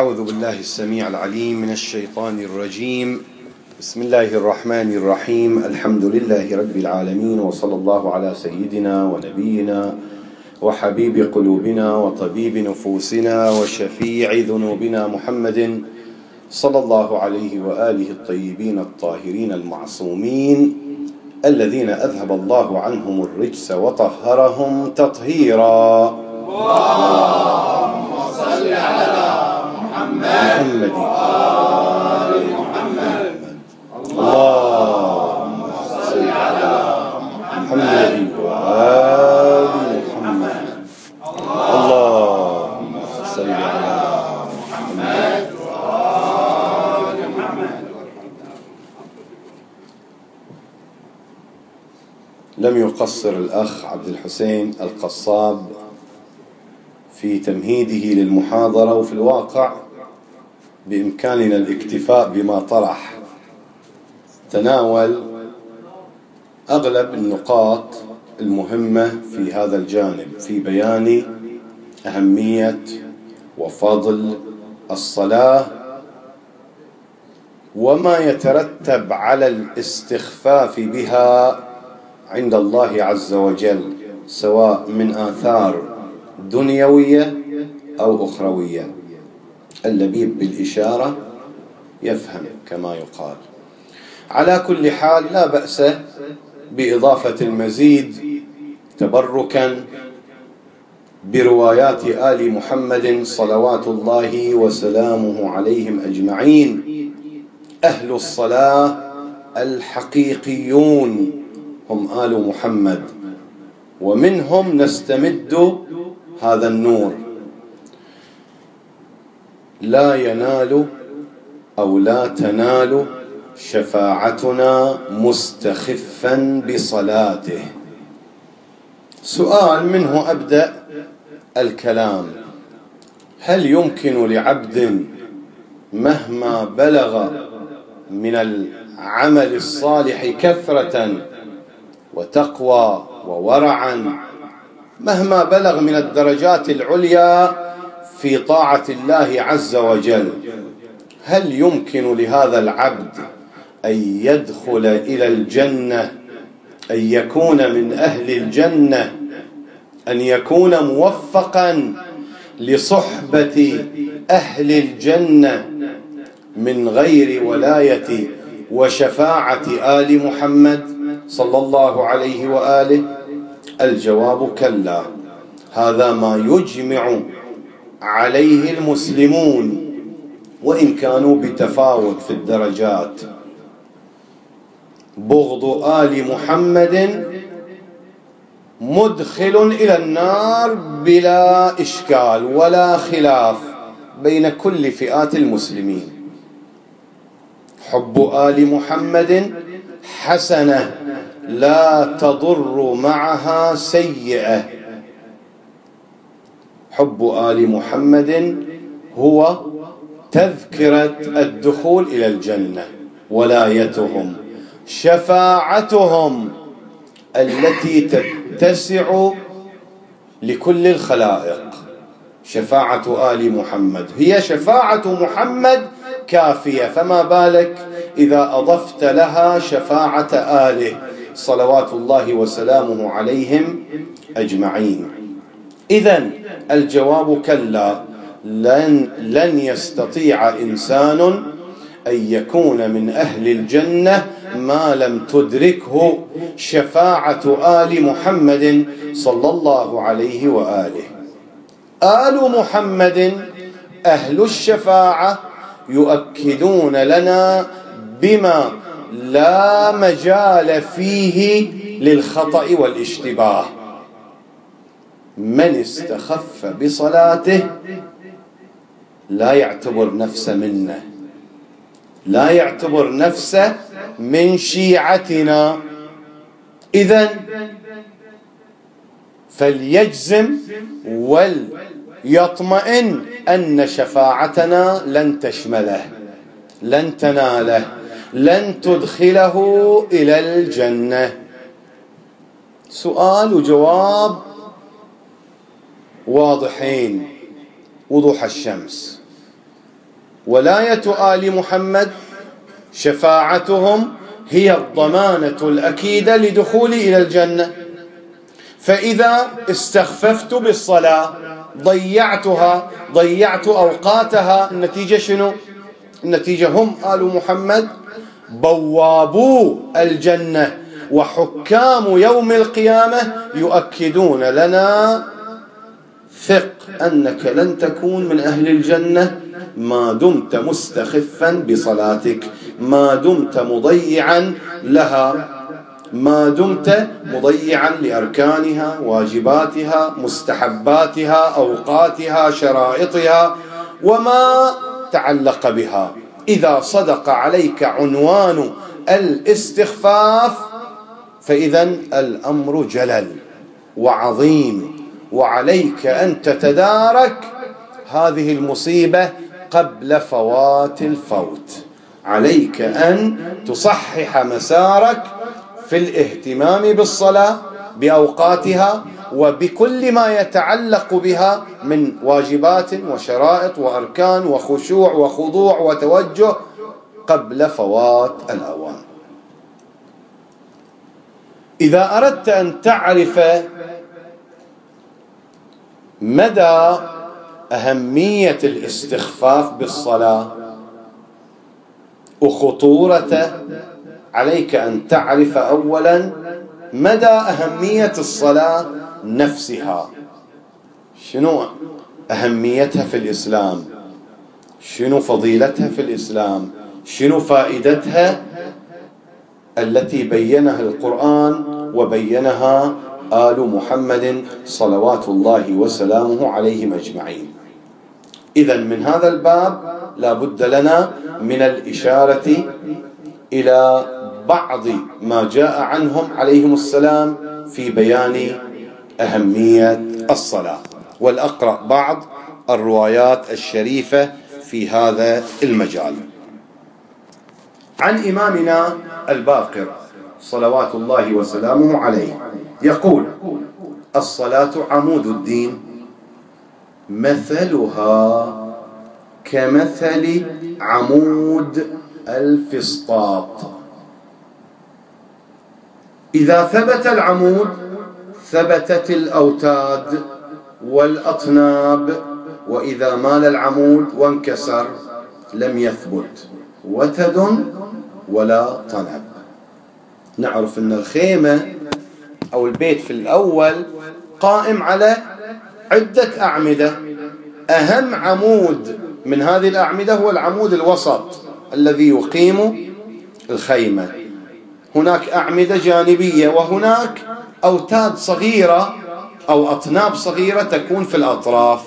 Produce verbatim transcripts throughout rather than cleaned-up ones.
أعوذ بالله السميع العليم من الشيطان الرجيم. بسم الله الرحمن الرحيم. الحمد لله رب العالمين، وصلى الله على سيدنا ونبينا وحبيب قلوبنا وطبيب نفوسنا وشفيع ذنوبنا محمد صلى الله عليه وآله الطيبين الطاهرين المعصومين الذين أذهب الله عنهم الرجس وطهرهم تطهيرا. اللهم صل على محمد وآل محمد. اللهم صل على محمد وآل محمد. اللهم صل على محمد وآل محمد. لم يقصر الأخ عبد الحسين القصاب في تمهيده للمحاضرة، وفي الواقع بإمكاننا الاكتفاء بما طرح. تناول أغلب النقاط المهمة في هذا الجانب في بيان أهمية وفضل الصلاة وما يترتب على الاستخفاف بها عند الله عز وجل، سواء من آثار دنيوية أو أخروية. اللبيب بالإشارة يفهم كما يقال. على كل حال لا بأس بإضافة المزيد تبركا بروايات آل محمد صلوات الله وسلامه عليهم أجمعين. أهل الصلاة الحقيقيون هم آل محمد، ومنهم نستمد هذا النور. لا ينال أو لا تنال شفاعتنا مستخفا بصلاته. سؤال منه أبدأ الكلام: هل يمكن لعبد مهما بلغ من العمل الصالح كثرة وتقوى وورعا، مهما بلغ من الدرجات العليا في طاعة الله عز وجل، هل يمكن لهذا العبد أن يدخل إلى الجنة، أن يكون من أهل الجنة، أن يكون موفقا لصحبة أهل الجنة من غير ولاية وشفاعة آل محمد صلى الله عليه وآله؟ الجواب كلا. هذا ما يجمع عليه المسلمون، وإن كانوا بتفاوت في الدرجات. بغض آل محمد مدخل إلى النار بلا إشكال ولا خلاف بين كل فئات المسلمين. حب آل محمد حسنة لا تضر معها سيئة. حب آل محمد هو تذكرة الدخول إلى الجنة، ولايتهم، شفاعتهم التي تتسع لكل الخلائق. شفاعة آل محمد هي شفاعة محمد كافية، فما بالك إذا أضفت لها شفاعة آله صلوات الله وسلامه عليهم أجمعين. إذن الجواب كلا. لن, لن يستطيع إنسان أن يكون من أهل الجنة ما لم تدركه شفاعة آل محمد صلى الله عليه وآله. آل محمد أهل الشفاعة يؤكدون لنا بما لا مجال فيه للخطأ والاشتباه: من استخف بصلاته لا يعتبر نفسه منه، لا يعتبر نفسه من شيعتنا. إذن فليجزم وليطمئن أن شفاعتنا لن تشمله، لن تناله، لن تدخله إلى الجنة. سؤال وجواب واضحين وضوح الشمس. ولاية آل محمد شفاعتهم هي الضمانة الأكيدة لدخولي إلى الجنة. فإذا استخففت بالصلاة ضيعتها ضيعت أوقاتها، النتيجة شنو؟ النتيجة هم آل محمد بوابو الجنة وحكام يوم القيامة يؤكدون لنا ثق أنك لن تكون من أهل الجنة ما دمت مستخفا بصلاتك، ما دمت مضيعا لها، ما دمت مضيعا لأركانها، واجباتها، مستحباتها، أوقاتها، شرائطها، وما تعلق بها. إذا صدق عليك عنوان الاستخفاف فإذا الأمر جلل وعظيم، وعليك أن تتدارك هذه المصيبة قبل فوات الفوت. عليك أن تصحح مسارك في الاهتمام بالصلاة بأوقاتها وبكل ما يتعلق بها من واجبات وشرائط وأركان وخشوع وخضوع وتوجه قبل فوات الأوان. إذا أردت أن تعرف مدى أهمية الاستخفاف بالصلاة وخطورته، عليك أن تعرف أولا مدى أهمية الصلاة نفسها. شنو أهميتها في الإسلام؟ شنو فضيلتها في الإسلام؟ شنو فائدتها التي بينها القرآن وبينها آل محمد صلوات الله وسلامه عليهم أجمعين؟ إذن من هذا الباب لا بد لنا من الإشارة إلى بعض ما جاء عنهم عليهم السلام في بيان أهمية الصلاة، والأقرأ بعض الروايات الشريفة في هذا المجال. عن إمامنا الباقر صلوات الله وسلامه عليه يقول: الصلاة عمود الدين، مثلها كمثل عمود الفسطاط، إذا ثبت العمود ثبتت الأوتاد والأطناب، وإذا مال العمود وانكسر لم يثبت وتد ولا طنب. نعرف أن الخيمة أو البيت في الأول قائم على عدة أعمدة، أهم عمود من هذه الأعمدة هو العمود الوسط الذي يقيم الخيمة. هناك أعمدة جانبية وهناك أوتاد صغيرة أو أطناب صغيرة تكون في الأطراف.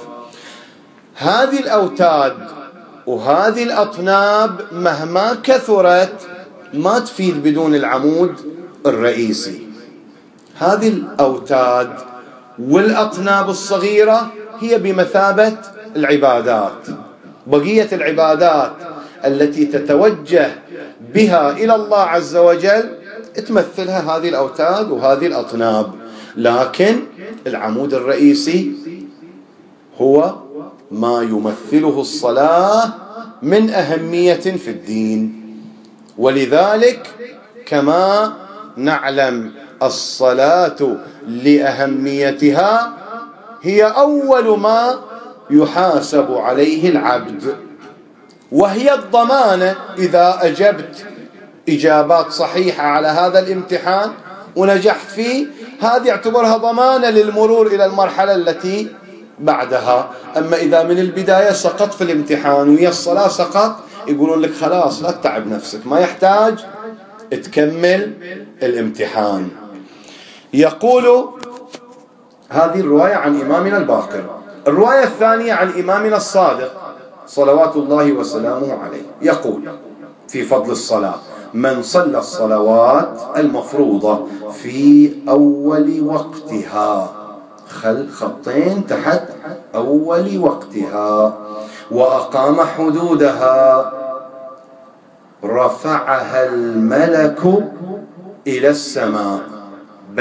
هذه الأوتاد وهذه الأطناب مهما كثرت ما تفيد بدون العمود الرئيسي. هذه الأوتاد والأطناب الصغيرة هي بمثابة العبادات. بقية العبادات التي تتوجه بها إلى الله عز وجل تمثلها هذه الأوتاد وهذه الأطناب، لكن العمود الرئيسي هو ما يمثله الصلاة من أهمية في الدين. ولذلك كما نعلم الصلاة لأهميتها هي أول ما يحاسب عليه العبد، وهي الضمانة إذا أجبت إجابات صحيحة على هذا الامتحان ونجحت فيه، هذه اعتبرها ضمانة للمرور إلى المرحلة التي بعدها. أما إذا من البداية سقط في الامتحان ويا الصلاة سقط، يقولون لك خلاص لا تتعب نفسك، ما يحتاج تكمل الامتحان. يقول هذه الرواية عن إمامنا الباقر. الرواية الثانية عن إمامنا الصادق صلوات الله وسلامه عليه يقول في فضل الصلاة: من صلى الصلوات المفروضة في أول وقتها، خل خطين تحت أول وقتها، وأقام حدودها، رفعها الملك إلى السماء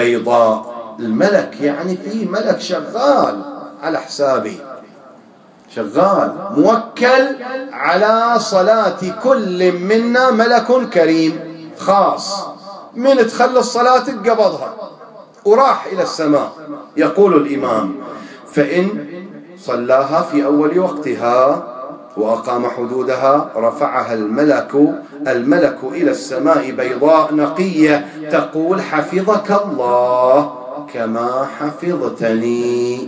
بيضاء. الملك يعني في ملك شغال على حسابي، شغال موكل على صلاة كل منا ملك كريم خاص، من تخلص صلاتك قبضها وراح إلى السماء. يقول الإمام: فإن صلاها في أول وقتها وأقام حدودها رفعها الملك الملك إلى السماء بيضاء نقية تقول: حفظك الله كما حفظتني،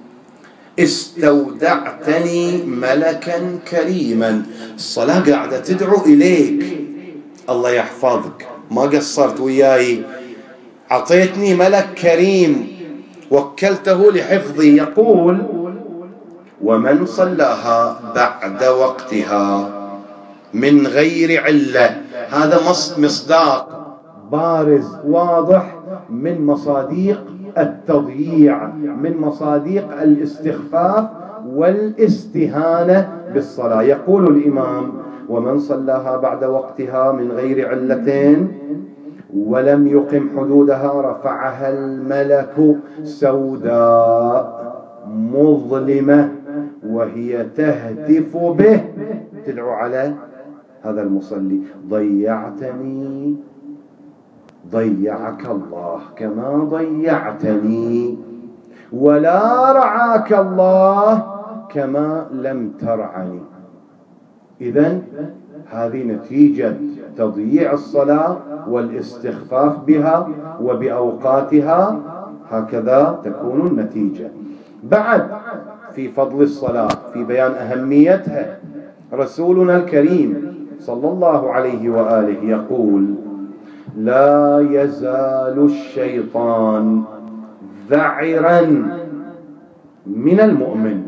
استودعتني ملكا كريما. الصلاة قاعدة تدعو إليك: الله يحفظك، ما قصرت وياي، عطيتني ملك كريم وكلته لحفظي. يقول: ومن صلاها بعد وقتها من غير علة. هذا مصداق بارز واضح من مصاديق التضييع، من مصاديق الاستخفاف والاستهانة بالصلاة. يقول الإمام: ومن صلاها بعد وقتها من غير علة ولم يقم حدودها رفعها الملك سوداء مظلمة وهي تهتف به، تدعو على هذا المصلي: ضيعتني، ضيعك الله كما ضيعتني، ولا رعاك الله كما لم ترعني. إذن هذه نتيجة تضييع الصلاة والاستخفاف بها وبأوقاتها، هكذا تكون النتيجة. بعد في فضل الصلاة، في بيان أهميتها، رسولنا الكريم صلى الله عليه وآله يقول: لا يزال الشيطان ذعرا من المؤمن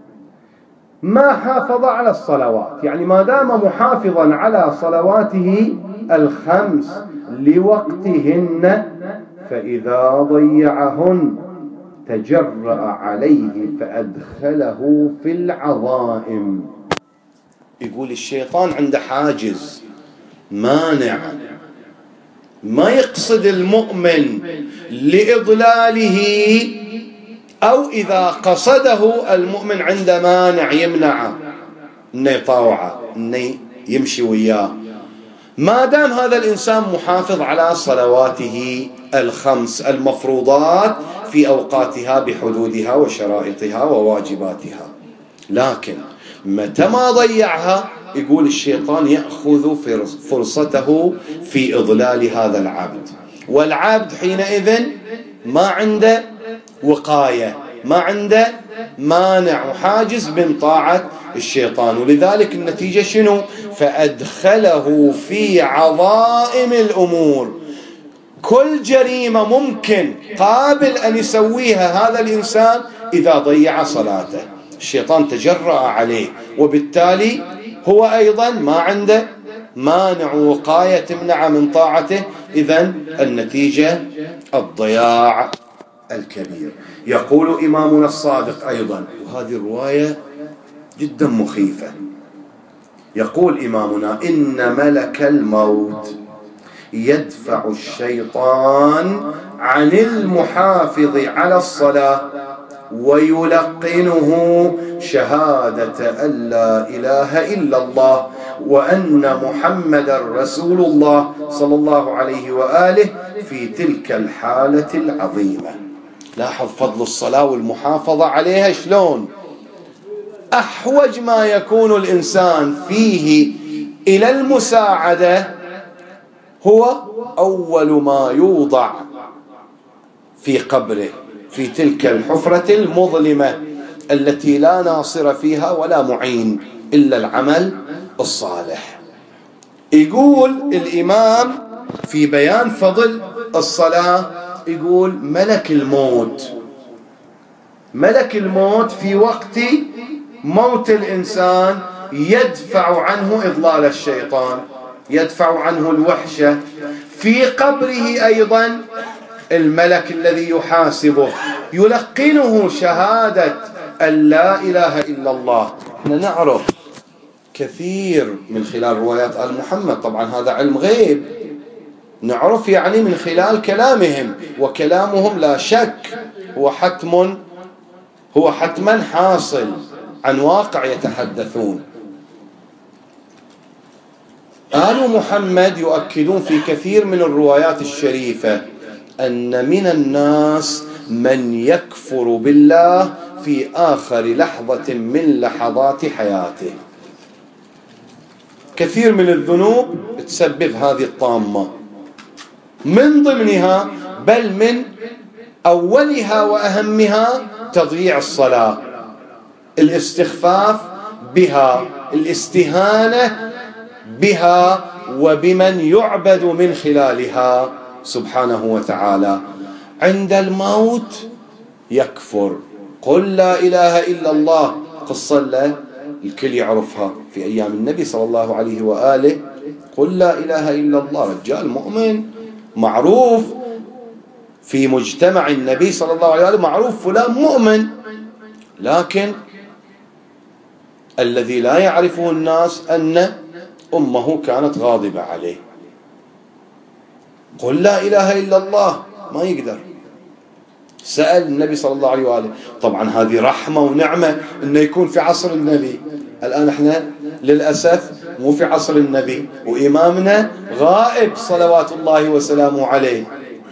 ما حافظ على الصلوات، يعني ما دام محافظا على صلواته الخمس لوقتهن، فإذا ضيعهن تجرأ عليه فأدخله في العظائم. يقول الشيطان عنده حاجز مانع، ما يقصد المؤمن لإضلاله، أو إذا قصده المؤمن عنده مانع يمنعه إنه يطاوعه، إنه يمشي وياه. ما دام هذا الإنسان محافظ على صلواته الخمس المفروضات في أوقاتها بحدودها وشرائطها وواجباتها، لكن متى ما ضيعها يقول الشيطان يأخذ فرصته في إضلال هذا العبد، والعبد حينئذ ما عنده وقاية، ما عنده مانع وحاجز من طاعة الشيطان. ولذلك النتيجة شنو؟ فأدخله في عظائم الأمور. كل جريمة ممكن قابل أن يسويها هذا الإنسان إذا ضيع صلاته، الشيطان تجرأ عليه، وبالتالي هو أيضا ما عنده مانع وقاية تمنع من طاعته. إذن النتيجة الضياع الكبير. يقول إمامنا الصادق أيضا، وهذه الرواية جدا مخيفة، يقول إمامنا: إن ملك الموت يدفع الشيطان عن المحافظ على الصلاة ويلقنه شهادة أن لا إله إلا الله وأن محمد رسول الله صلى الله عليه وآله في تلك الحالة العظيمة. لاحظ فضل الصلاة والمحافظة عليها شلون. أحوج ما يكون الإنسان فيه إلى المساعدة هو أول ما يوضع في قبره، في تلك الحفرة المظلمة التي لا ناصر فيها ولا معين إلا العمل الصالح. يقول الإمام في بيان فضل الصلاة، يقول: ملك الموت، ملك الموت في وقت موت الإنسان يدفع عنه إضلال الشيطان، يدفع عنه الوحشة. في قبره أيضا الملك الذي يحاسبه يلقنه شهادة أن لا إله إلا الله. احنا نعرف كثير من خلال روايات آل محمد، طبعا هذا علم غيب، نعرف يعني من خلال كلامهم، وكلامهم لا شك هو حتم هو حتما حاصل، عن واقع يتحدثون. آل محمد يؤكدون في كثير من الروايات الشريفة أن من الناس من يكفر بالله في آخر لحظة من لحظات حياته. كثير من الذنوب تسبب هذه الطامة، من ضمنها بل من أولها وأهمها تضييع الصلاة، الاستخفاف بها، الاستهانة بها وبمن يعبد من خلالها سبحانه وتعالى. عند الموت يكفر. قل لا إله إلا الله، قصة له الكل يعرفها في أيام النبي صلى الله عليه وآله. قل لا إله إلا الله، رجال مؤمن معروف في مجتمع النبي صلى الله عليه وآله، معروف فلان مؤمن، لكن الذي لا يعرفه الناس أن أمه كانت غاضبة عليه. قل لا إله إلا الله ما يقدر. سأل النبي صلى الله عليه وآله. طبعا هذه رحمة ونعمة أنه يكون في عصر النبي. الآن احنا للأسف مو في عصر النبي وإمامنا غائب صلوات الله وسلامه عليه.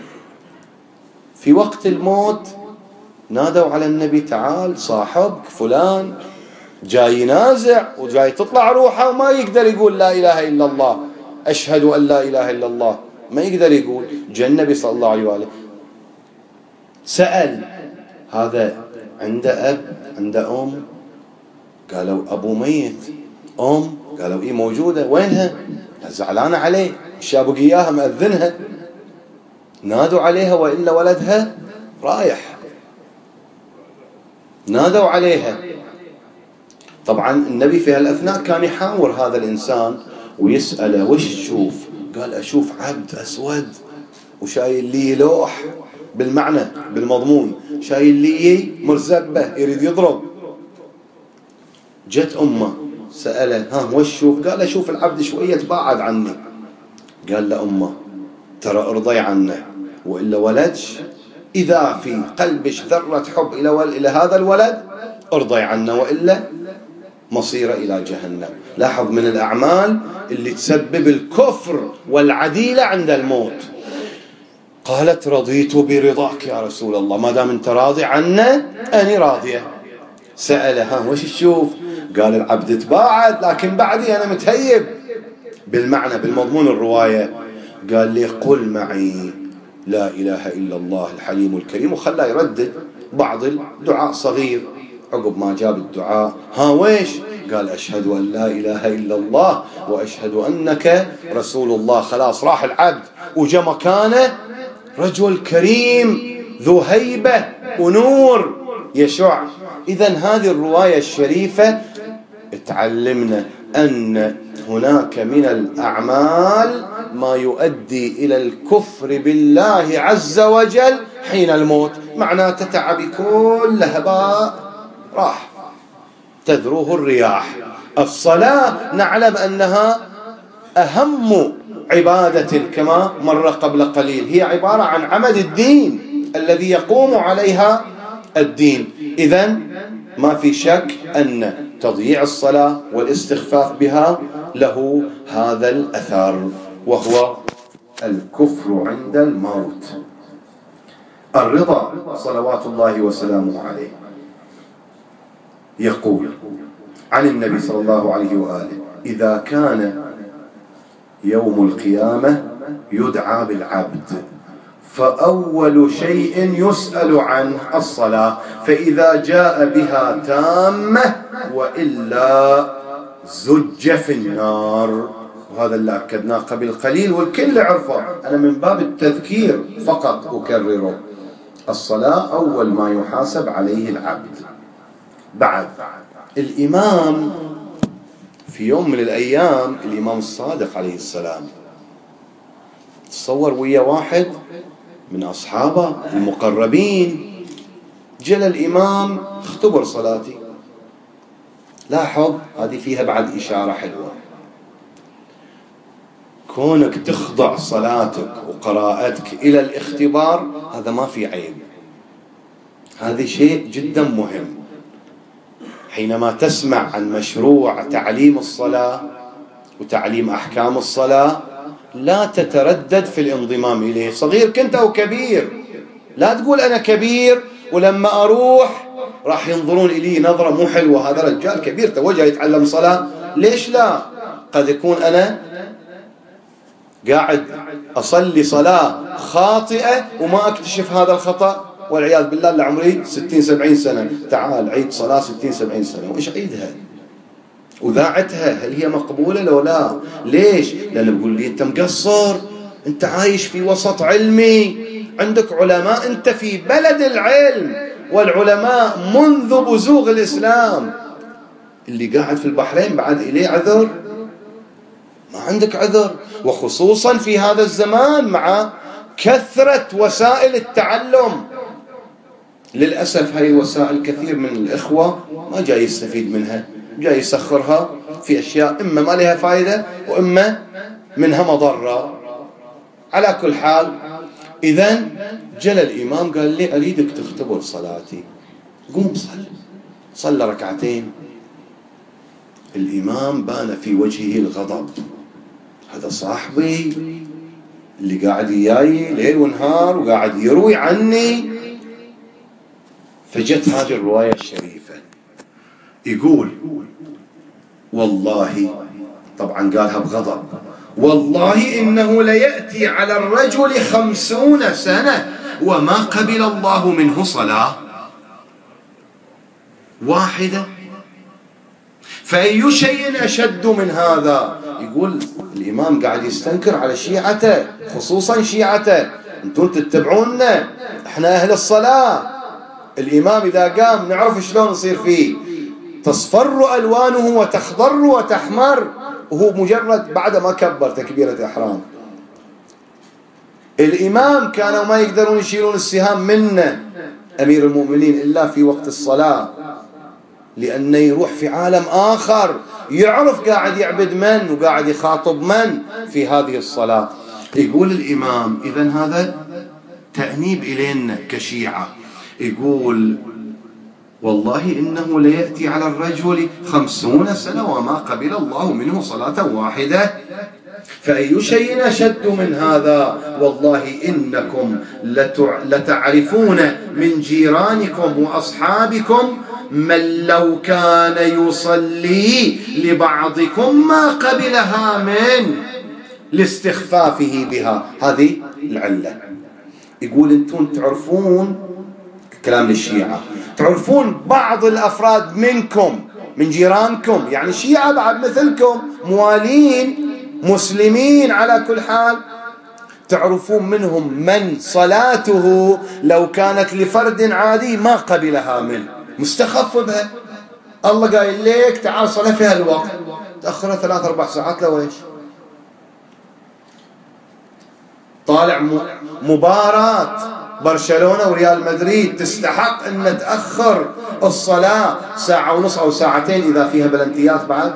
في وقت الموت نادوا على النبي: تعال صاحبك فلان جاي ينازع وجاي تطلع روحه وما يقدر يقول لا إله إلا الله، أشهد أن لا إله إلا الله، ما يقدر يقول. جاء النبي صلى الله عليه وآله سأل: هذا عنده أب عنده أم؟ قالوا أبو ميت. أم؟ قالوا إيه موجودة. وينها؟ زعلانة عليه، الشاب إياها مأذنها. نادوا عليها وإلا ولدها رايح. نادوا عليها. طبعا النبي في هالأثناء كان يحاور هذا الإنسان ويسأله: وش تشوف؟ قال: أشوف عبد أسود وشايل لي لوح، بالمعنى بالمضمون شايل لي مرزبة يريد يضرب. جت أمه سأله: ها وش تشوف؟ قال: أشوف العبد شوية تباعد عني. قال لأمه: ترى ارضي عنه وإلا ولدش، إذا في قلبش ذرة حب إلى, ول... إلى هذا الولد ارضي عنه وإلا مصيره إلى جهنم. لاحظ من الأعمال اللي تسبب الكفر والعديلة عند الموت. قالت: رضيت برضاك يا رسول الله، ما دام انت راضي عنه أنا راضية. سألها: وش تشوف؟ قال: العبد تباعد لكن بعدي أنا متهيب، بالمعنى بالمضمون الرواية. قال لي: قل معي لا إله إلا الله الحليم الكريم، وخلاه يردد بعض الدعاء صغير. عقب ما جاب الدعاء: ها ويش؟ قال: أشهد أن لا إله إلا الله وأشهد أنك رسول الله. خلاص راح العبد وجا مكانه رجل كريم ذو هيبة ونور يشع. إذن هذه الرواية الشريفة تعلمنا أن هناك من الأعمال ما يؤدي إلى الكفر بالله عز وجل حين الموت. معناته تعبي كل هباء راح تذروه الرياح. الصلاة نعلم أنها أهم عبادة كما مر قبل قليل، هي عبارة عن عمد الدين الذي يقوم عليها الدين. إذن ما في شك أن تضييع الصلاة والاستخفاف بها له هذا الأثر، وهو الكفر عند الموت. الرضا صلوات الله وسلامه عليه يقول عن النبي صلى الله عليه وآله: إذا كان يوم القيامة يدعى بالعبد، فأول شيء يسأل عنه الصلاة، فإذا جاء بها تامة وإلا زج في النار. وهذا اللي أكدناه قبل قليل والكل عرفه، أنا من باب التذكير فقط أكرره. الصلاة أول ما يحاسب عليه العبد. بعد الإمام في يوم من الأيام، الإمام الصادق عليه السلام، تصور ويا واحد من أصحابه المقربين، جل الإمام: اختبر صلاتي. لاحظ هذه فيها بعد إشارة حلوة. كونك تخضع صلاتك وقراءتك إلى الاختبار هذا ما في عيب، هذا شيء جدا مهم. حينما تسمع عن مشروع تعليم الصلاة وتعليم أحكام الصلاة لا تتردد في الانضمام إليه، صغير كنت أو كبير. لا تقول أنا كبير ولما أروح راح ينظرون إلي نظرة مو حلوة، هذا رجال كبير توجه يتعلم صلاة. ليش لا؟ قد يكون أنا قاعد أصلي صلاة خاطئة وما أكتشف هذا الخطأ والعياذ بالله لعمري ستين سبعين سنة. تعال عيد صلاة ستين سبعين سنة، وإيش عيدها وذاعتها؟ هل هي مقبولة لو لا؟ ليش؟ لأنه بقول لي أنت مقصر، أنت عايش في وسط علمي، عندك علماء، أنت في بلد العلم والعلماء منذ بزوغ الإسلام. اللي قاعد في البحرين بعد إليه عذر؟ ما عندك عذر، وخصوصا في هذا الزمان مع كثرة وسائل التعلم. للأسف هاي الوسائل كثير من الإخوة ما جاي يستفيد منها، جاي يسخرها في أشياء إما ما لها فائدة وإما منها مضرة. على كل حال، إذن جل الإمام قال لي أريدك تختبر صلاتي، قوم صل. صلى ركعتين. الإمام بان في وجهه الغضب، هذا صاحبي اللي قاعد ياي ليل ونهار وقاعد يروي عني. فجت هذه الرواية الشريفة، يقول والله، طبعا قالها بغضب، والله إنه ليأتي على الرجل خمسون سنة وما قبل الله منه صلاة واحدة، فأي شيء أشد من هذا. يقول الإمام قاعد يستنكر على شيعته، خصوصا شيعته، أنتم تتبعوننا، احنا أهل الصلاة. الإمام إذا قام نعرف شلون نصير فيه، تصفر ألوانه وتخضر وتحمر، وهو مجرد بعد ما كبر تكبيرة إحرام. الإمام كانوا ما يقدرون يشيلون السهام منه أمير المؤمنين إلا في وقت الصلاة، لأنه يروح في عالم آخر، يعرف قاعد يعبد من وقاعد يخاطب من في هذه الصلاة. يقول الإمام إذن هذا تأنيب إلينا كشيعة. يقول والله إنه ليأتي على الرجل خمسون سنة وما قبل الله منه صلاة واحدة، فأي شيء أشد من هذا. والله إنكم لتعرفون من جيرانكم وأصحابكم من لو كان يصلي لبعضكم ما قبلها من لاستخفافه بها. هذه العلة. يقول أنتم تعرفون، كلام للشيعة، تعرفون بعض الأفراد منكم من جيرانكم، يعني الشيعة بعد مثلكم موالين مسلمين على كل حال، تعرفون منهم من صلاته لو كانت لفرد عادي ما قبلها منه، مستخف بها. الله قايل لك تعال صلاة في هالوقت، تأخرها ثلاث أربع ساعات لو إيش؟ طالع مباراة برشلونة وريال مدريد تستحق أن تأخر الصلاة ساعة ونص أو ساعتين إذا فيها بلنتيات بعد؟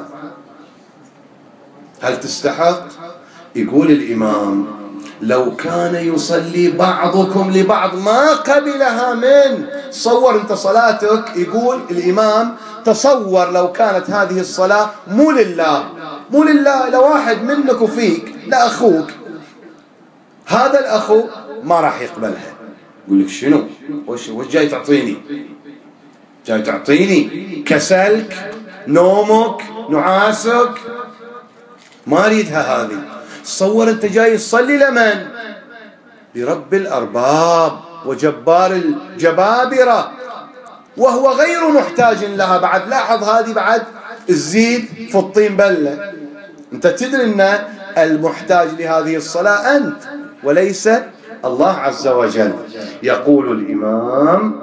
هل تستحق؟ يقول الإمام لو كان يصلي بعضكم لبعض ما قبلها من. تصور أنت صلاتك، يقول الإمام تصور لو كانت هذه الصلاة مو لله، مو لله، لواحد منك وفيك، لأخوك، هذا الأخو ما راح يقبلها. يقول لك شنو؟ وش جاي تعطيني؟ جاي تعطيني كسلك، نومك، نعاسك؟ ما أريدها هذه. تصور أنت جاي تصلي لمن؟ لرب الأرباب وجبار الجبابرة، وهو غير محتاج لها. بعد لاحظ هذه بعد الزيت في الطين بلة. أنت تدري أن المحتاج لهذه الصلاة أنت وليس الله عز وجل. يقول الإمام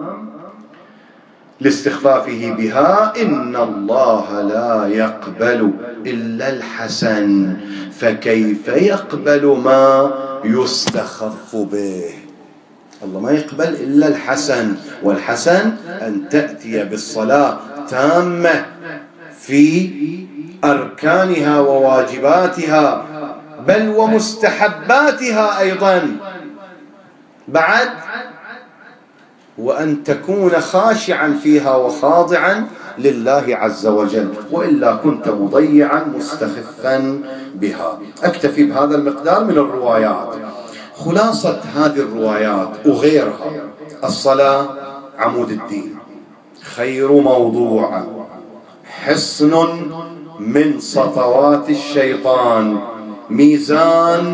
لاستخفافه بها إن الله لا يقبل إلا الحسن فكيف يقبل ما يستخف به. الله ما يقبل إلا الحسن، والحسن أن تأتي بالصلاة تامة في أركانها وواجباتها، بل ومستحباتها أيضا بعد، وأن تكون خاشعا فيها وخاضعا لله عز وجل، وإلا كنت مضيعا مستخفا بها. أكتفي بهذا المقدار من الروايات. خلاصة هذه الروايات وغيرها: الصلاة عمود الدين، خير موضوع، حصن من سطوات الشيطان، ميزان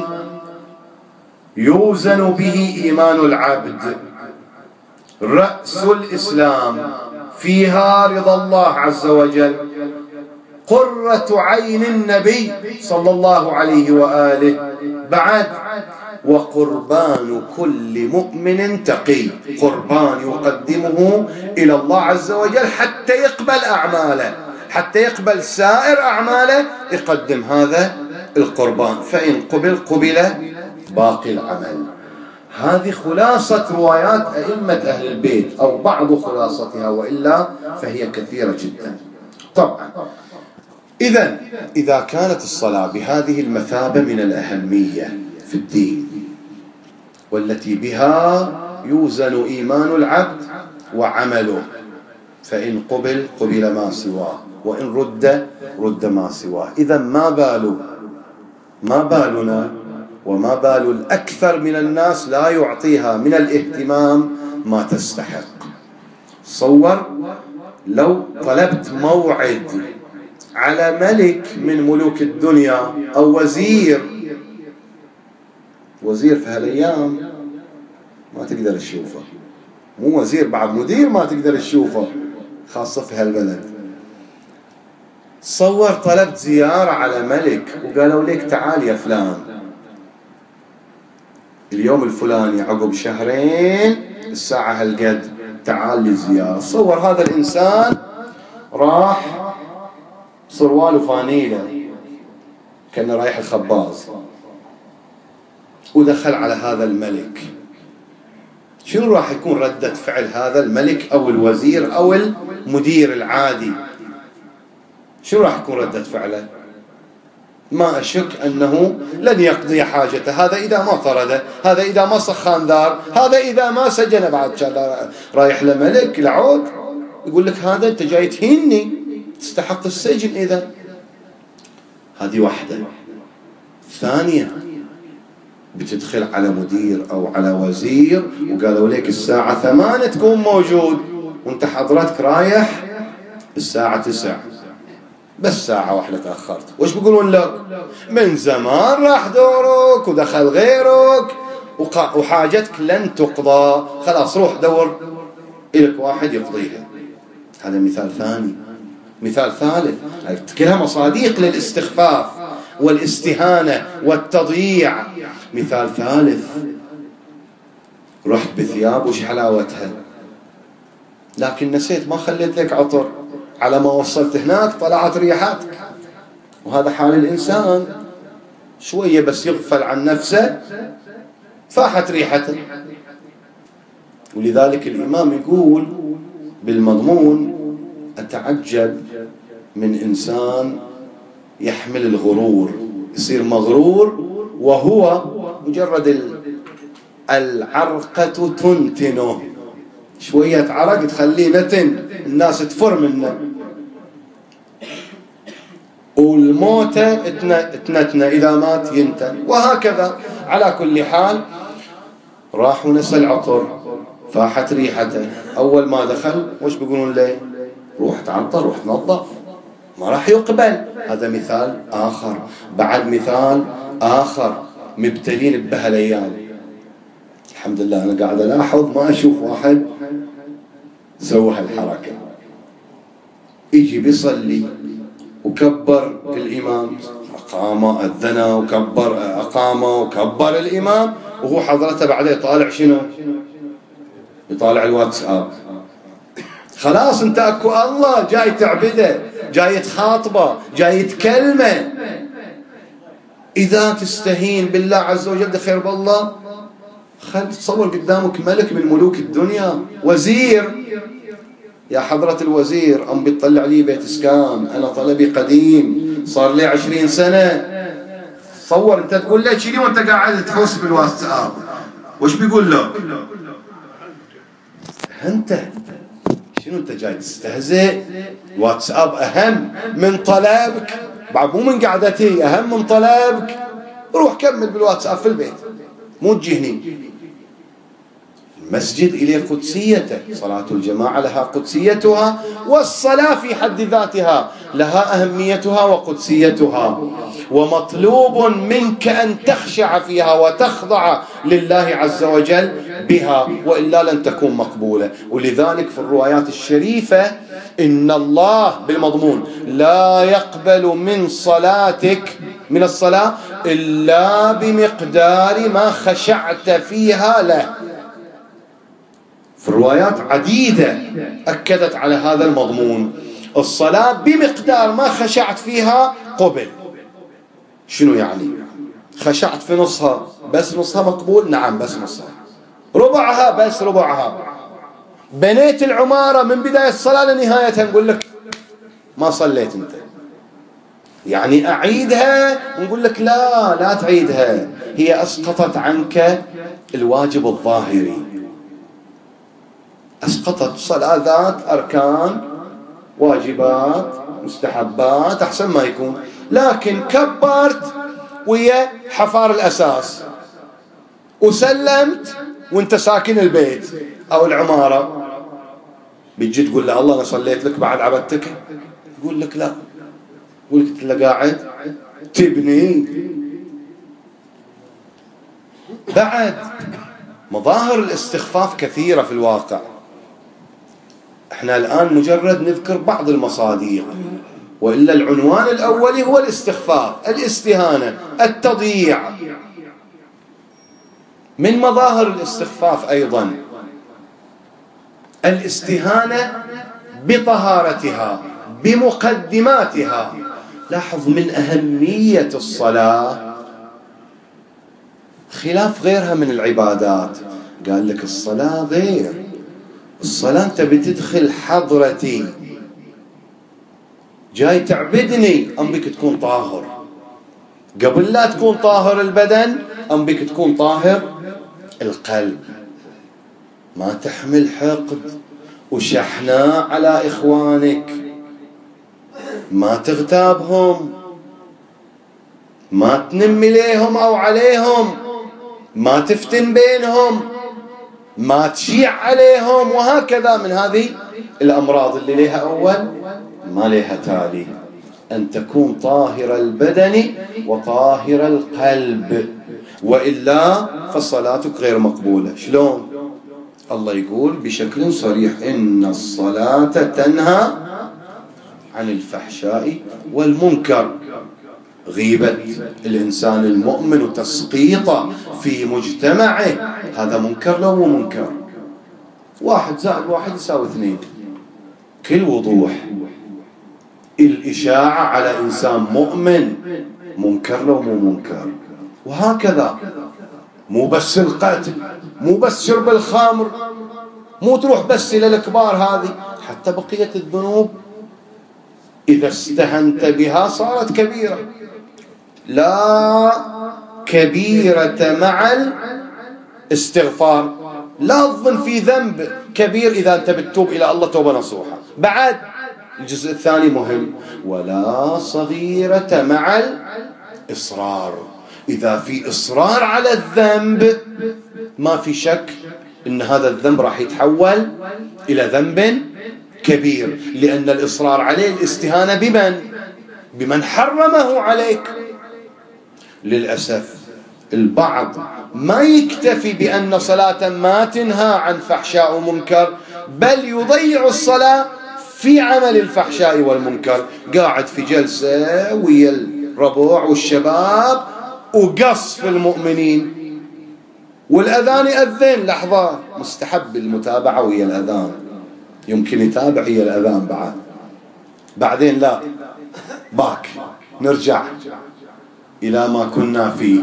يوزن به إيمان العبد، رأس الإسلام، فيها رضا الله عز وجل، قرة عين النبي صلى الله عليه وآله، بعد وقربان كل مؤمن تقي، قربان يقدمه إلى الله عز وجل حتى يقبل أعماله، حتى يقبل سائر أعماله يقدم هذا القربان، فإن قبل قبل باقي العمل. هذه خلاصة روايات أئمة أهل البيت أو بعض خلاصتها، وإلا فهي كثيرة جدا. طبعا إذن إذا كانت الصلاة بهذه المثابة من الأهمية في الدين، والتي بها يوزن إيمان العبد وعمله، فإن قبل قبل ما سواه، وإن رد رد ما سواه. إذن ما بال ما بالنا وما بال الأكثر من الناس لا يعطيها من الاهتمام ما تستحق. صور لو طلبت موعد على ملك من ملوك الدنيا أو وزير، وزير في هالأيام ما تقدر تشوفه، مو وزير بعد مدير ما تقدر تشوفه، خاصة في هالبلد. صور طلبت زيارة على ملك وقالوا لك تعال يا فلان اليوم الفلاني عقب شهرين الساعة هالقد تعال للزيارة. صور هذا الإنسان راح صروال وفانيلة كان رايح الخباز ودخل على هذا الملك، شنو راح يكون ردة فعل هذا الملك أو الوزير أو المدير العادي؟ شنو راح يكون ردة فعله؟ ما أشك أنه لن يقضي حاجته. هذا إذا ما طرده، هذا إذا ما سخان دار، هذا إذا ما سجن. بعد رايح لملك العود يقول لك هذا أنت جاي تهيني تستحق السجن. إذا هذه واحدة. ثانية، بتدخل على مدير أو على وزير وقالوا لك الساعة ثمانية تكون موجود، وانت حضرتك رايح الساعة تسعة، بس ساعة واحدة تأخرت. وش بيقولون لك؟ من زمان راح دورك ودخل غيرك وحاجتك لن تقضى، خلاص روح دور إلك واحد يقضيها. هذا مثال ثاني. مثال ثالث، كلها مصاديق للاستخفاف والاستهانة والتضييع. مثال ثالث، رحت بثياب وش حلاوتها لكن نسيت ما خليت لك عطر، على ما وصلت هناك طلعت ريحتك. وهذا حال الإنسان، شوية بس يغفل عن نفسه فاحت ريحته. ولذلك الإمام يقول بالمضمون: أتعجب من إنسان يحمل الغرور، يصير مغرور وهو مجرد العرقة تنتنه، شوية عرق تخليه نتن الناس تفر منه، والموتة تنتنه إذا مات ينتن، وهكذا. على كل حال راح ونسى العطر فاحت ريحته. أول ما دخل وش بيقولون له؟ روح تعطر روح تنظف، ما راح يقبل. هذا مثال آخر. بعد مثال آخر مبتلين بهالأيام. الحمد لله أنا قاعد ألاحظ ما أشوف واحد سوى هالحركة، يجي بيصلي وكبر الإمام، أقام أذن وكبر أقام وكبر الإمام، وهو حضرته بعده يطالع شنو؟ يطالع الواتساب. خلاص انت اكو الله جاي تعبده، جاي تخاطبه، جاي تكلمه. إذا تستهين بالله عز وجل خير بالله. خل تصور قدامك ملك من ملوك الدنيا، وزير، يا حضرة الوزير أم بتطلع لي بيت اسكان، أنا طلبي قديم صار لي عشرين سنة. تصور أنت تقول له شيلي وأنت قاعد تحوس بالواتساب، وش بيقول له؟ أنت شنو أنت جاي تستهزئ؟ واتساب أهم من طلبك، بعد مو من قعدتي، أهم من طلبك. روح كمل بالواتساب في البيت، مو تجيني. المسجد إليه قدسيته، صلاة الجماعة لها قدسيتها، والصلاة في حد ذاتها لها أهميتها وقدسيتها، ومطلوب منك أن تخشع فيها وتخضع لله عز وجل بها، وإلا لن تكون مقبولة. ولذلك في الروايات الشريفة إن الله بالمضمون لا يقبل من صلاتك من الصلاة إلا بمقدار ما خشعت فيها له. في الروايات عديدة أكدت على هذا المضمون، الصلاة بمقدار ما خشعت فيها قبل. شنو يعني؟ خشعت في نصها بس نصها مقبول؟ نعم بس نصها. ربعها بس ربعها. بنيت العمارة من بداية الصلاة لنهايتها، نقول لك ما صليت أنت. يعني أعيدها، نقول لك لا لا تعيدها، هي أسقطت عنك الواجب الظاهري، أسقطت صلاة ذات أركان واجبات مستحبات أحسن ما يكون. لكن كبرت ويا حفار الأساس وسلمت وانت ساكن البيت أو العمارة، بتجي تقول له الله أنا صليت لك بعد عبدتك؟ يقول لك لا. يقول لك أنت قاعد تبني. بعد مظاهر الاستخفاف كثيرة في الواقع. احنا الآن مجرد نذكر بعض المصادر، وإلا العنوان الأولي هو الاستخفاف، الاستهانة، التضييع. من مظاهر الاستخفاف أيضا الاستهانة بطهارتها، بمقدماتها. لاحظ من أهمية الصلاة خلاف غيرها من العبادات. قال لك الصلاة غير. الصلاة أنت بتدخل حضرتي، جاي تعبدني، أم بك تكون طاهر. قبل لا تكون طاهر البدن أم بك تكون طاهر القلب. ما تحمل حقد وشحناء على إخوانك، ما تغتابهم، ما تنمي ليهم أو عليهم، ما تفتن بينهم، ما تشيع عليهم، وهكذا من هذه الأمراض اللي لها أول ما لها تالي. أن تكون طاهر البدن وطاهر القلب، وإلا فصلاتك غير مقبولة. شلون؟ الله يقول بشكل صريح إن الصلاة تنهى عن الفحشاء والمنكر. غيبة الإنسان المؤمن وتسقيطه في مجتمعه هذا منكر لو مو منكر. واحد زائد واحد يساوي اثنين كل وضوح. الإشاعة على إنسان مؤمن منكر لو مو منكر. وهكذا مو بس القتل، مو بس شرب الخمر، مو تروح بس إلى الكبار هذه، حتى بقية الذنوب إذا استهنت بها صارت كبيرة. لا كبيرة مع الاستغفار. لا تظن في ذنب كبير إذا أنت بتتوب إلى الله توبة نصوحة. بعد الجزء الثاني مهم، ولا صغيرة مع الإصرار. إذا في إصرار على الذنب ما في شك إن هذا الذنب راح يتحول إلى ذنب كبير، لأن الإصرار عليه الاستهانة بمن؟ بمن حرمه عليك. للأسف البعض ما يكتفي بأن صلاة ما تنهى عن فحشاء ومنكر، بل يضيع الصلاة في عمل الفحشاء والمنكر. قاعد في جلسة ويا الربع والشباب وقص في المؤمنين، والأذان يأذن لحظة، مستحب المتابعة ويا الأذان، يمكن يتابع ويا الأذان بعد، بعدين لا باك نرجع إلى ما كنا فيه.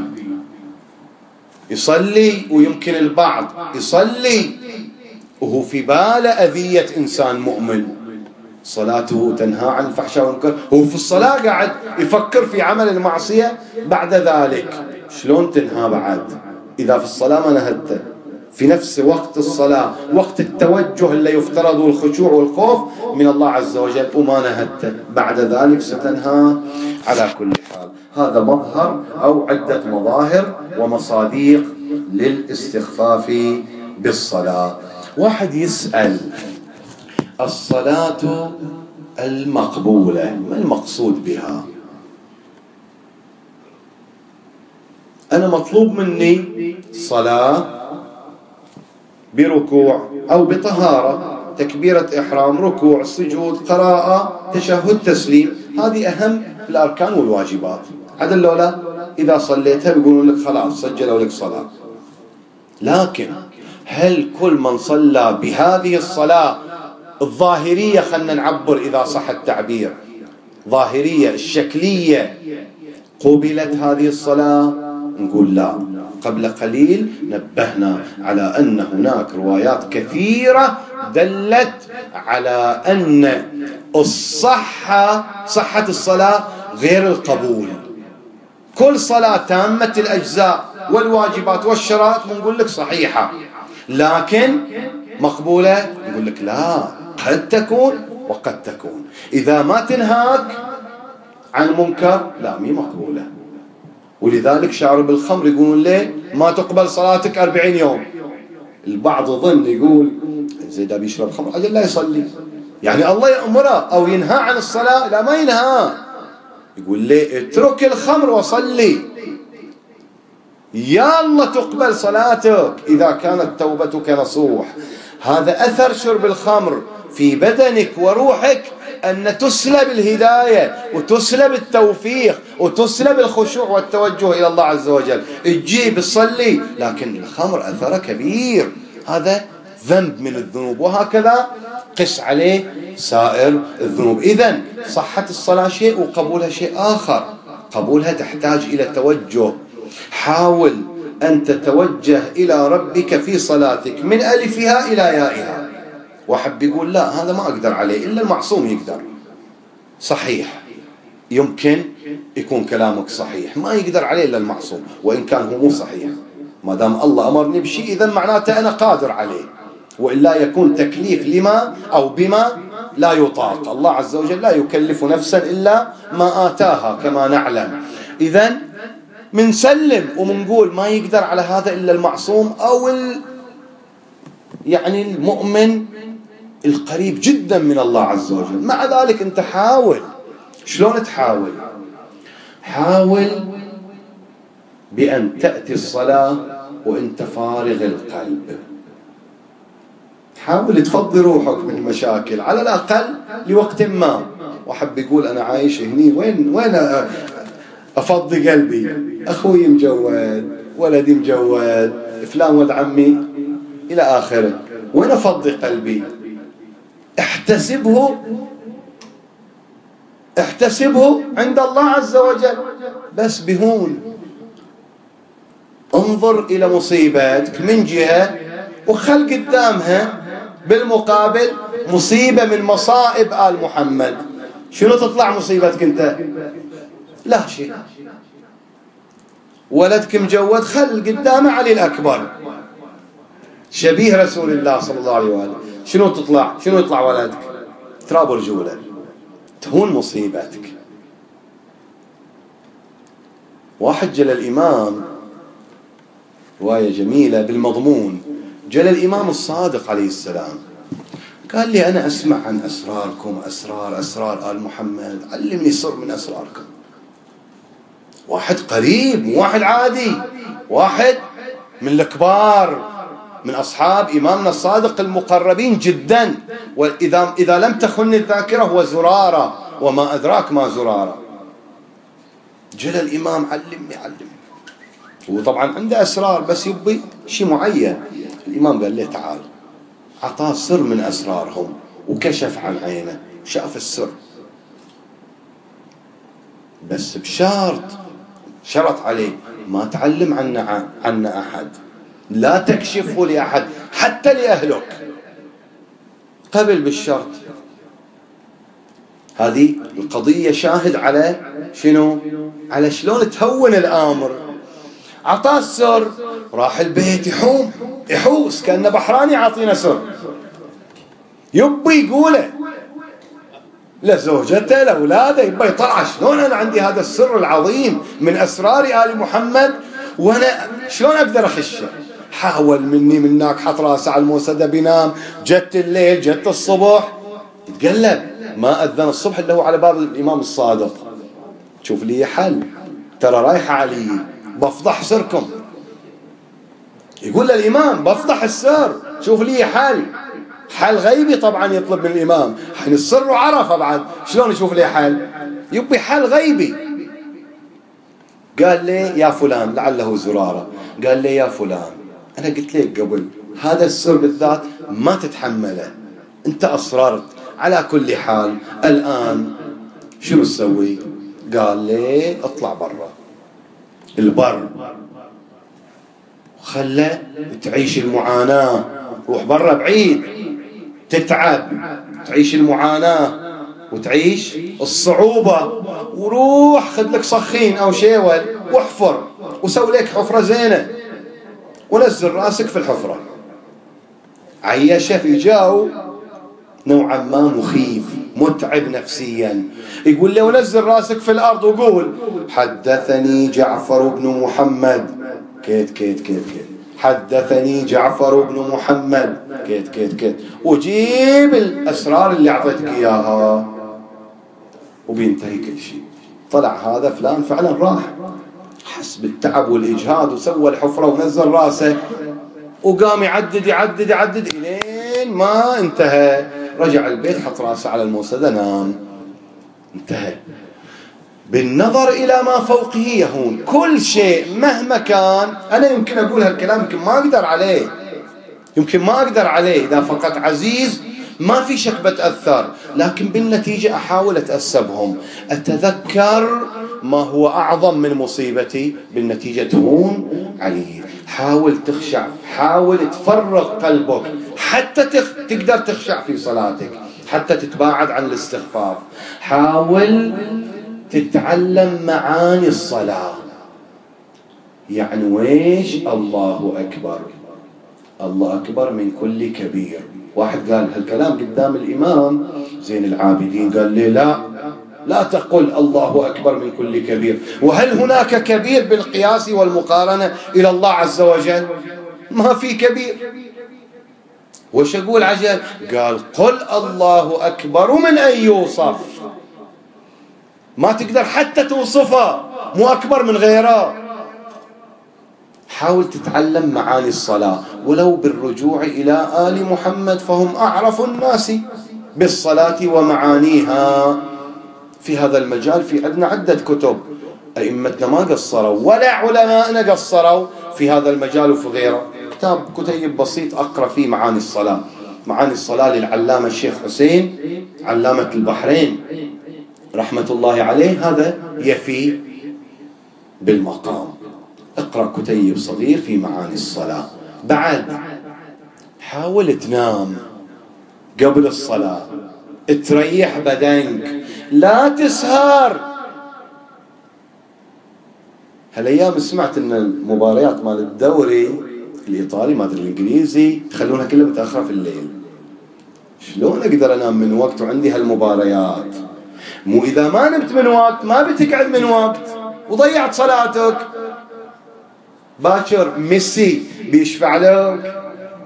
يصلي ويمكن البعض يصلي وهو في باله أذية إنسان مؤمن، صلاته تنهى عن الفحشاء والمنكر، هو في الصلاة قاعد يفكر في عمل المعصية بعد ذلك. شلون تنهى بعد إذا في الصلاة ما نهدته؟ في نفس وقت الصلاة، وقت التوجه اللي يفترض الخشوع والخوف من الله عز وجل، وما نهدت بعد ذلك ستنهى. على كل حال هذا مظهر أو عدة مظاهر ومصاديق للاستخفاف بالصلاة. واحد يسأل: الصلاة المقبولة ما المقصود بها؟ أنا مطلوب مني صلاة بركوع أو بطهارة، تكبيرة إحرام، ركوع، سجود، قراءة، تشهد، تسليم، هذه أهم الأركان والواجبات. عدل لولا إذا صليتها بيقولون لك خلاص سجلوا لك صلاة. لكن هل كل من صلى بهذه الصلاة الظاهرية، خلنا نعبر إذا صح التعبير، ظاهرية الشكلية، قبلت هذه الصلاة؟ نقول لا. قبل قليل نبهنا على أن هناك روايات كثيرة دلت على أن الصحة، صحة الصلاة غير القبول. كل صلاة تامة الأجزاء والواجبات والشرائط بنقول لك صحيحة، لكن مقبولة نقول لك لا، قد تكون وقد تكون. إذا ما تنهاك عن منكر لا، مي مقبولة. ولذلك شارب الخمر يقولون ليه ما تقبل صلاتك أربعين يوم. البعض ظن يقول زي ده بيشرب خمر أجل لا يصلي، يعني الله يأمره أو ينهى عن الصلاة؟ لا، ما ينهى، يقول ليه اترك الخمر وصلي، يا الله تقبل صلاتك إذا كانت توبتك نصوح. هذا أثر شرب الخمر في بدنك وروحك، أن تسلب الهداية وتسلب التوفيق وتسلب الخشوع والتوجه إلى الله عز وجل. تجيب تصلي لكن الخمر أثره كبير، هذا ذنب من الذنوب، وهكذا قس عليه سائر الذنوب. إذن صحة الصلاة شيء وقبولها شيء آخر. قبولها تحتاج إلى توجه. حاول أن تتوجه إلى ربك في صلاتك من ألفها إلى يائها. وحب يقول لا هذا ما أقدر عليه، إلا المعصوم يقدر. صحيح، يمكن يكون كلامك صحيح، ما يقدر عليه إلا المعصوم، وإن كان هو مو صحيح. ما دام الله أمرني بشيء إذن معناته أنا قادر عليه، وإلا يكون تكليف لما أو بما لا يطاق. الله عز وجل لا يكلف نفسا إلا ما آتاها كما نعلم. إذن منسلم ومنقول ما يقدر على هذا إلا المعصوم أو ال... يعني المؤمن القريب جدا من الله عز وجل. مع ذلك أنت حاول. شلون تحاول؟ حاول بأن تأتي الصلاة وأنت فارغ القلب. حاول تفضي روحك من المشاكل على الأقل لوقت ما. وحب يقول أنا عايش هني، وين وين أفضي قلبي؟ أخوي مجود، ولدي مجود، فلان ولد عمي إلى آخره، وين أفضي قلبي؟ احتسبه احتسبه عند الله عز وجل، بس بهون. انظر إلى مصيبتك من جهة وخل قدامها بالمقابل مصيبة من مصائب آل محمد. شنو تطلع مصيبتك أنت؟ لا شيء. ولدك مجود، خل قدامه علي الأكبر شبيه رسول الله صلى الله عليه وآله. شنو تطلع؟ شنو يطلع ولدك؟ تراب رجوله، تهون مصيبتك. واحد جل الإمام، رواية جميلة بالمضمون، جل الإمام الصادق عليه السلام قال لي أنا أسمع عن أسراركم، أسرار أسرار آل محمد، علمني سر من أسراركم. واحد قريب، واحد عادي، واحد من الكبار، من أصحاب إمامنا الصادق المقربين جدا. وإذا إذا لم تخن الذاكرة هو زرارة، وما أدراك ما زرارة. جل الإمام علمني علمني، وطبعا عنده أسرار بس يبي شيء معين. الإمام قال له تعال، عطاه سر من أسرارهم وكشف عن عينه، شاف السر، بس بشرط، شرط عليه ما تعلم عنا عنا أحد، لا تكشفه لأحد حتى لأهلك. قبل بالشرط. هذه القضية شاهد على شنو؟ على شلون تهون الأمر. عطاه السر، راح البيت يحوم يحوس كأنه بحراني عاطينا سر، يبي يقوله لزوجته لأولاده، يبي يطلع شلون أنا عندي هذا السر العظيم من أسرار آل محمد وأنا شلون أقدر أخشه. حاول مني منك، حط راسه على الموسدة بينام، جت الليل جت الصبح يتقلب، ما أذن الصبح إلا هو على باب الإمام الصادق، شوف لي حل، ترى رايحة علي بفضح سركم. يقول للإمام بفضح السر، شوف لي حل، حل غيبي طبعا يطلب من الإمام، حين السر وعرفه بعد شلون يشوف لي حل، يبي حل غيبي. قال لي يا فلان، لعله زرارة، قال لي يا فلان أنا قلت لك قبل هذا السر بالذات ما تتحمله، أنت أصررت، على كل حال الآن شنو تسوي؟ قال لي اطلع برا البر، خله تعيش المعاناة، روح برا بعيد تتعب، تعيش المعاناة وتعيش الصعوبة، وروح خذ لك صخين أو شيول واحفر وسوي لك حفرة زينة ونزل راسك في الحفرة. عيشه في جو نوعا ما مخيف متعب نفسيا، يقول له ونزل راسك في الأرض وقول حدثني جعفر بن محمد كيت كيت كيت كيت، حدثني جعفر بن محمد كيت كيت كيت، وجيب الأسرار اللي أعطيتك إياها وبينتهي كل شيء. طلع هذا فلان فعلا راح حس بالتعب والإجهاد وسوى الحفرة ونزل راسه وقام يعدد يعدد يعدد إلين ما انتهى، رجع البيت حط راسه على الموسدة نام، انتهى. بالنظر إلى ما فوقه يهون كل شيء مهما كان. أنا يمكن أقول هالكلام يمكن ما أقدر عليه، يمكن ما أقدر عليه، إذا فقط عزيز ما في شك بتأثر، لكن بالنتيجة أحاول أتأسبهم، أتذكر ما هو أعظم من مصيبتي، بالنتيجة تهون علي. حاول تخشع، حاول تفرغ قلبك حتى تخ... تقدر تخشع في صلاتك، حتى تتباعد عن الاستخفاف. حاول تتعلم معاني الصلاة، يعني ويش الله أكبر، الله أكبر من كل كبير. واحد قال هالكلام قدام الإمام زين العابدين، قال لي لا لا تقل الله أكبر من كل كبير، وهل هناك كبير بالقياس والمقارنة إلى الله عز وجل؟ ما في كبير. وش أقول عجل؟ قال قل الله أكبر من أن يوصف، ما تقدر حتى توصفه، مو أكبر من غيره. حاول تتعلم معاني الصلاة ولو بالرجوع إلى آل محمد، فهم أعرف الناس بالصلاة ومعانيها. في هذا المجال في عندنا عدة كتب، أئمتنا ما قصروا ولا علماءنا قصروا في هذا المجال وفي غيره. كتاب كتيب بسيط أقرأ فيه معاني الصلاة، معاني الصلاة للعلامة الشيخ حسين علامة البحرين رحمة الله عليه، هذا يفي بالمقام. اقرأ كتيب صغير في معاني الصلاة. بعد حاول تنام قبل الصلاة، تريح بدنك، لا تسهر. هالأيام سمعت ان المباريات مال الدوري الإيطالي ما أدري الإنجليزي تخلونها كلها متأخرة في الليل. شلون أقدر أنام من وقت وعندي هالمباريات؟ مو إذا ما نمت من وقت ما بتقعد من وقت وضيعت صلاتك. باكر ميسي بيشفع لك.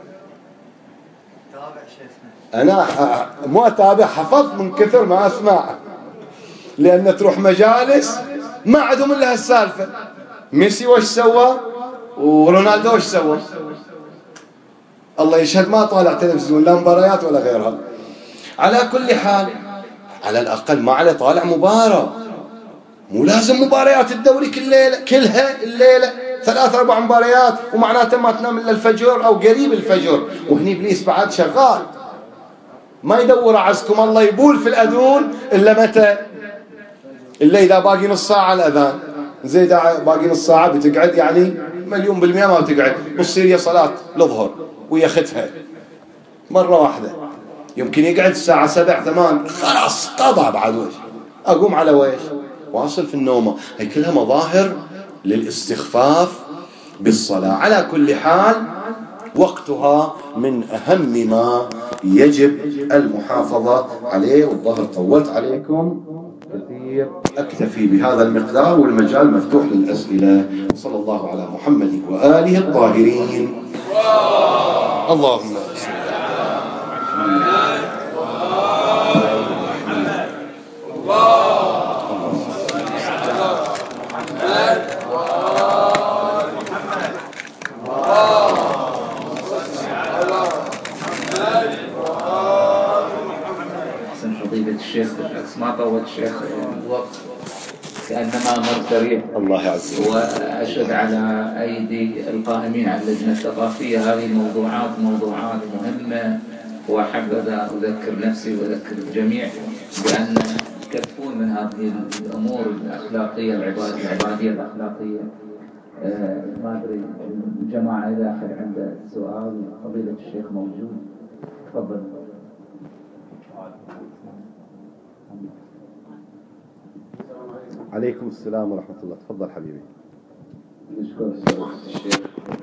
أنا مو أتابع، حفظت من كثر ما أسمع، لأن تروح مجالس ما عندهم إلا هالسالفة، ميسي وش سوى ورونالدو وش سوى. الله يشهد ما طالع تلفزيون لا مباريات ولا غيرها. على كل حال على الأقل ما عليه طالع مباراة، مو لازم مباريات الدوري كل ليلة كلها الليلة ثلاث أربع مباريات ومعناته ما تنام إلا الفجر أو قريب الفجر. وهني إبليس بعد شغال ما يدور عزكم الله يبول في الأذون إلا متى؟ إلا إذا باقي نص ساعة الأذان. زي إذا باقي نص ساعة بتقعد يعني مليون بالمئة ما بتقعد، بتصير يا صلاة الظهر وياختها مرة واحدة. يمكن يقعد الساعة سبع ثمان خلاص قضى، بعد ويش أقوم على ويش واصل في النومة. هي كلها مظاهر للاستخفاف بالصلاة. على كل حال وقتها من أهم ما يجب المحافظة عليه. والظهر طولت عليكم كثير، أكتفي بهذا المقدار والمجال مفتوح للأسئلة. صلى الله على محمد وآله الطاهرين. اللهم صل الشيخ ما طول الشيخ الوقت كأنما مر سريع. الله يعزك. وأشهد على أيدي القائمين على اللجنة الثقافية هذه موضوعات موضوعات مهمة، وحبذا أذكر نفسي وأذكر الجميع بأن يكفون من هذه الأمور الأخلاقية العبادية الأخلاقية. آه ما أدري الجماعة إذا أحد عنده سؤال فضيلة الشيخ موجود تفضل. عليكم السلام ورحمة الله. تفضل حبيبي. نشكر سماحة الشيخ.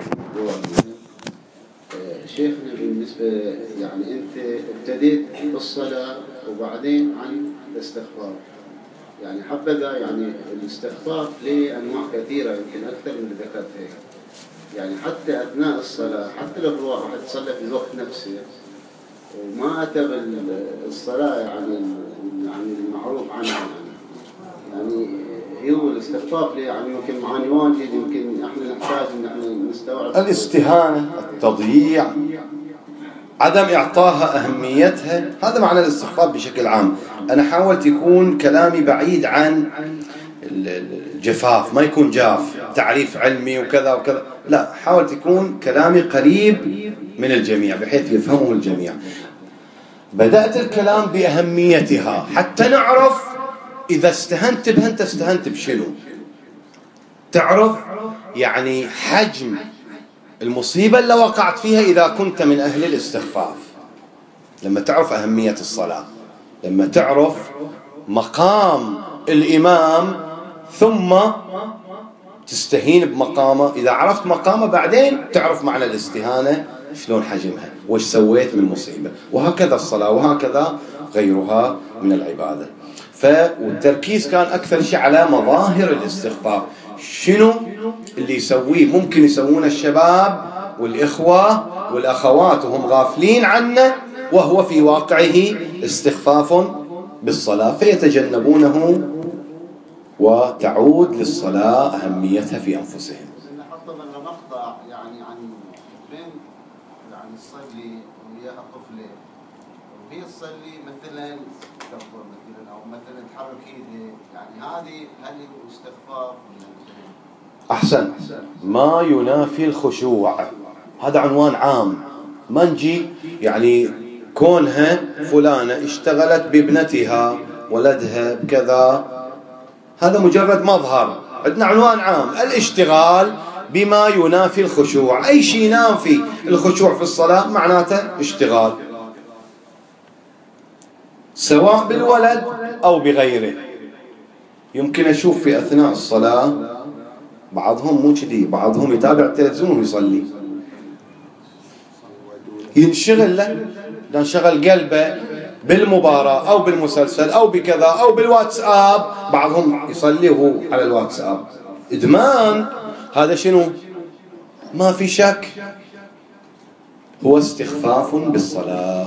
شيخنا بالنسبة يعني أنت ابتديت بالصلاة وبعدين عن الاستغفار، يعني حبذا يعني الاستغفار له أنواع كثيرة يمكن أكثر من اللي ذكرت هيك، يعني حتى أثناء الصلاة حتى لو الواحد صلى في الوقت نفسه وما أتى بالصلاة يعني يعني المعروف عنها يعني هو الاستغفار يعني يمكن معاني واجد، يمكن احنا نحتاج ان احنا نستوعب الاستهانة، التضييع، عدم إعطاها أهميتها، هذا معنى الاستغفار بشكل عام. أنا حاولت يكون كلامي بعيد عن الجفاف، ما يكون جاف تعريف علمي وكذا وكذا، لا، حاولت يكون كلامي قريب من الجميع بحيث يفهمه الجميع. بدأت الكلام بأهميتها حتى نعرف إذا استهنت بها أنت استهنت بشنو، تعرف يعني حجم المصيبة اللي وقعت فيها إذا كنت من أهل الاستخفاف. لما تعرف أهمية الصلاة، لما تعرف مقام الإمام ثم تستهين بمقامه، إذا عرفت مقامه بعدين تعرف معنى الاستهانة شلون حجمها وش سويت من مصيبة. وهكذا الصلاة وهكذا غيرها من العبادة. فالتركيز كان أكثر شيء على مظاهر الاستغفار، شنو اللي يسويه ممكن يسوونه الشباب والإخوة والأخوات وهم غافلين عنه وهو في واقعه استخفاف بالصلاة فيتجنبونه وتعود للصلاة أهميتها في أنفسهم. حتى من مقطع يعني عن بنت يعني تصلي وياها طفلة وهي تصلي مثلا تكبر مثلا أو مثلا تحرك ايدها، يعني هذه هل هو استغفار؟ أحسن، ما ينافي الخشوع، هذا عنوان عام. ما نجي يعني كونها فلانة اشتغلت بابنتها ولدها بكذا، هذا مجرد مظهر. عندنا عنوان عام، الاشتغال بما ينافي الخشوع. أي شيء ينافي الخشوع في الصلاة معناته اشتغال، سواء بالولد أو بغيره. يمكن أشوف في أثناء الصلاة بعضهم مو كذي، بعضهم يتابع التلفزيون ويصلي، ينشغل له ينشغل قلبه بالمباراة أو بالمسلسل أو بكذا أو بالواتساب. بعضهم يصلي وهو على الواتساب، إدمان. هذا شنو؟ ما في شك هو استخفاف بالصلاة.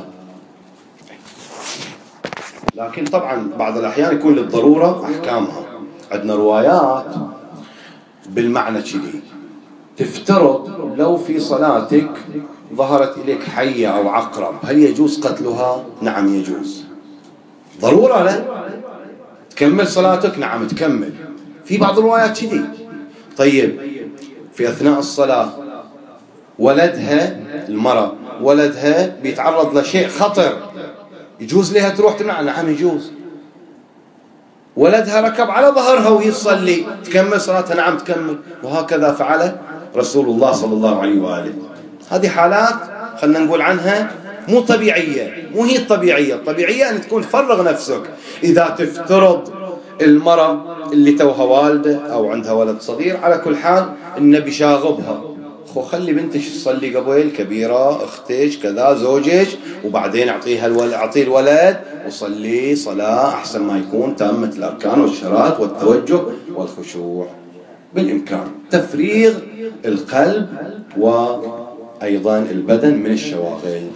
لكن طبعا بعض الأحيان يكون للضرورة أحكامها. عندنا روايات بالمعنى كذي، تفترض لو في صلاتك ظهرت إليك حية أو عقرب هل يجوز قتلها؟ نعم يجوز. ضرورة لا تكمل صلاتك؟ نعم تكمل. في بعض الروايات كذي. طيب في أثناء الصلاة ولدها المرأة ولدها بيتعرض لشيء خطر، يجوز لها تروح تمنع؟ نعم يجوز. ولدها ركب على ظهرها وهي تصلي، تكمل صلاتها؟ نعم تكمل. وهكذا فعل رسول الله صلى الله عليه وآله. هذه حالات خلنا نقول عنها مو طبيعية، مو هي الطبيعية. الطبيعية أن تكون تفرغ نفسك. إذا تفترض المرأة اللي توها والدة أو عندها ولد صغير، على كل حال النبي شاغبها، خو خلي بنتك تصلي قبل، كبيرة، اختك كذا، زوجك، وبعدين اعطيها الولد، اعطيه الولد وصلي صلاة أحسن ما يكون تامة الأركان والشرائط والتوجه والخشوع بالإمكان، تفريغ القلب وأيضا البدن من الشواغل.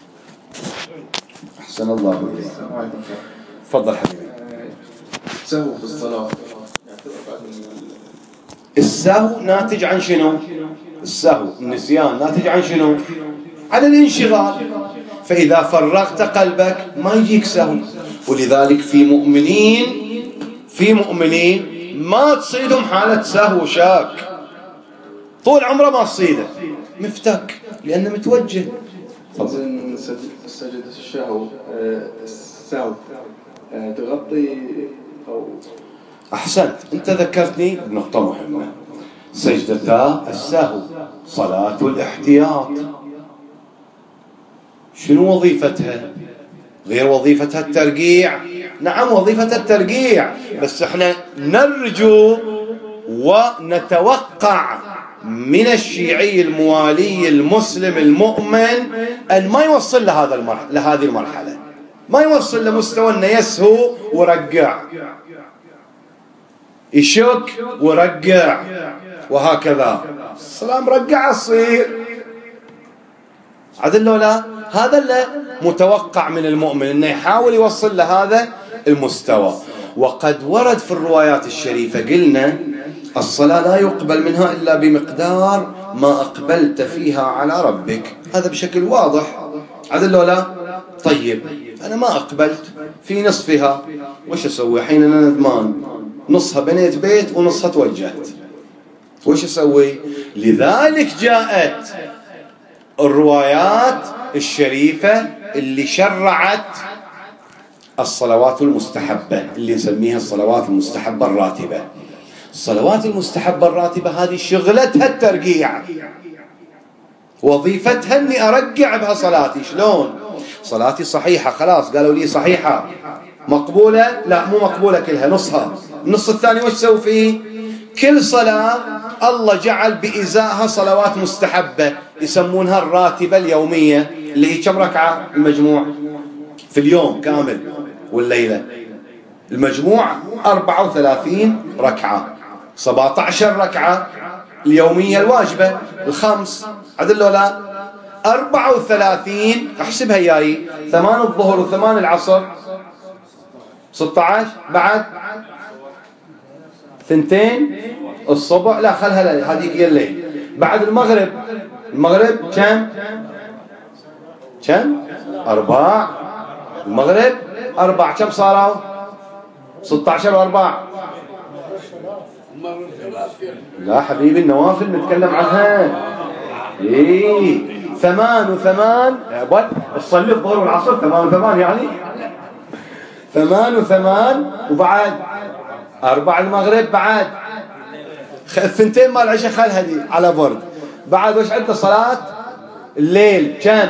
أحسن الله إليك. تفضل حبيبي. السهو في الصلاة، السهو ناتج عن شنو؟ السهو النسيان ناتج عن شنو؟ عن الانشغال، فإذا فرغت قلبك ما يجيك سهو. ولذلك في مؤمنين في مؤمنين ما تصيدهم حالة سهو شاك، طول عمره ما تصيده، مفتك لأنه متوجه. زين سجدة الشهو السهو تغطي أو أحسنت، أنت ذكرتني بنقطة مهمة. سجدتا السهو صلاة الاحتياط، شنو وظيفتها؟ غير وظيفتها الترقيع. نعم وظيفتها الترقيع، بس احنا نرجو ونتوقع من الشيعي الموالي المسلم المؤمن أن ما يوصل لهذا المرحلة لهذه المرحلة، ما يوصل لمستوى أنه يسهو ورقع، يشك ورقع وهكذا. السلام رقع الصير عدل لو لا، هذا اللي متوقع من المؤمن أنه يحاول يوصل لهذا المستوى. وقد ورد في الروايات الشريفة قلنا الصلاة لا يقبل منها إلا بمقدار ما أقبلت فيها على ربك، هذا بشكل واضح عدل لو لا. طيب أنا ما أقبلت في نصفها، وش أسوي حين أنا ندمان؟ نصها بنيت بيت ونصها توجهت، وش أسوي؟ لذلك جاءت الروايات الشريفة اللي شرعت الصلوات المستحبة، اللي نسميها الصلوات المستحبة الراتبة. الصلوات المستحبة الراتبة هذه شغلتها الترقيع، وظيفتها أني أرقع بها صلاتي. شلون؟ صلاتي صحيحة، خلاص قالوا لي صحيحة، مقبولة؟ لا مو مقبولة كلها، نصها. النص الثاني وش سوي فيه؟ كل صلاة الله جعل بإزائها صلوات مستحبة يسمونها الراتبة اليومية، اللي هي كم ركعة المجموع في اليوم كامل والليلة؟ المجموع أربعة وثلاثين ركعة، سبعة عشر ركعة اليومية الواجبة الخمس عدل لا، أربعة وثلاثين احسبها ياي، ثمان الظهر وثمان العصر، ستة عشر بعد ثنتين الصبح، لا خلها هذيك هي الليل، بعد المغرب، المغرب كم كم أربع، المغرب أربع، كم صاروا؟ ستة عشر وأربع. لا حبيبي النوافل نتكلم عنها. إيه ثمان وثمان، تصلي الظهر والعصر ثمان وثمان يعني ثمان وثمان، وبعد أربع المغرب، بعد الثنتين مال العشاء خلها دي على برد، بعد وش عندنا صلاة الليل كم؟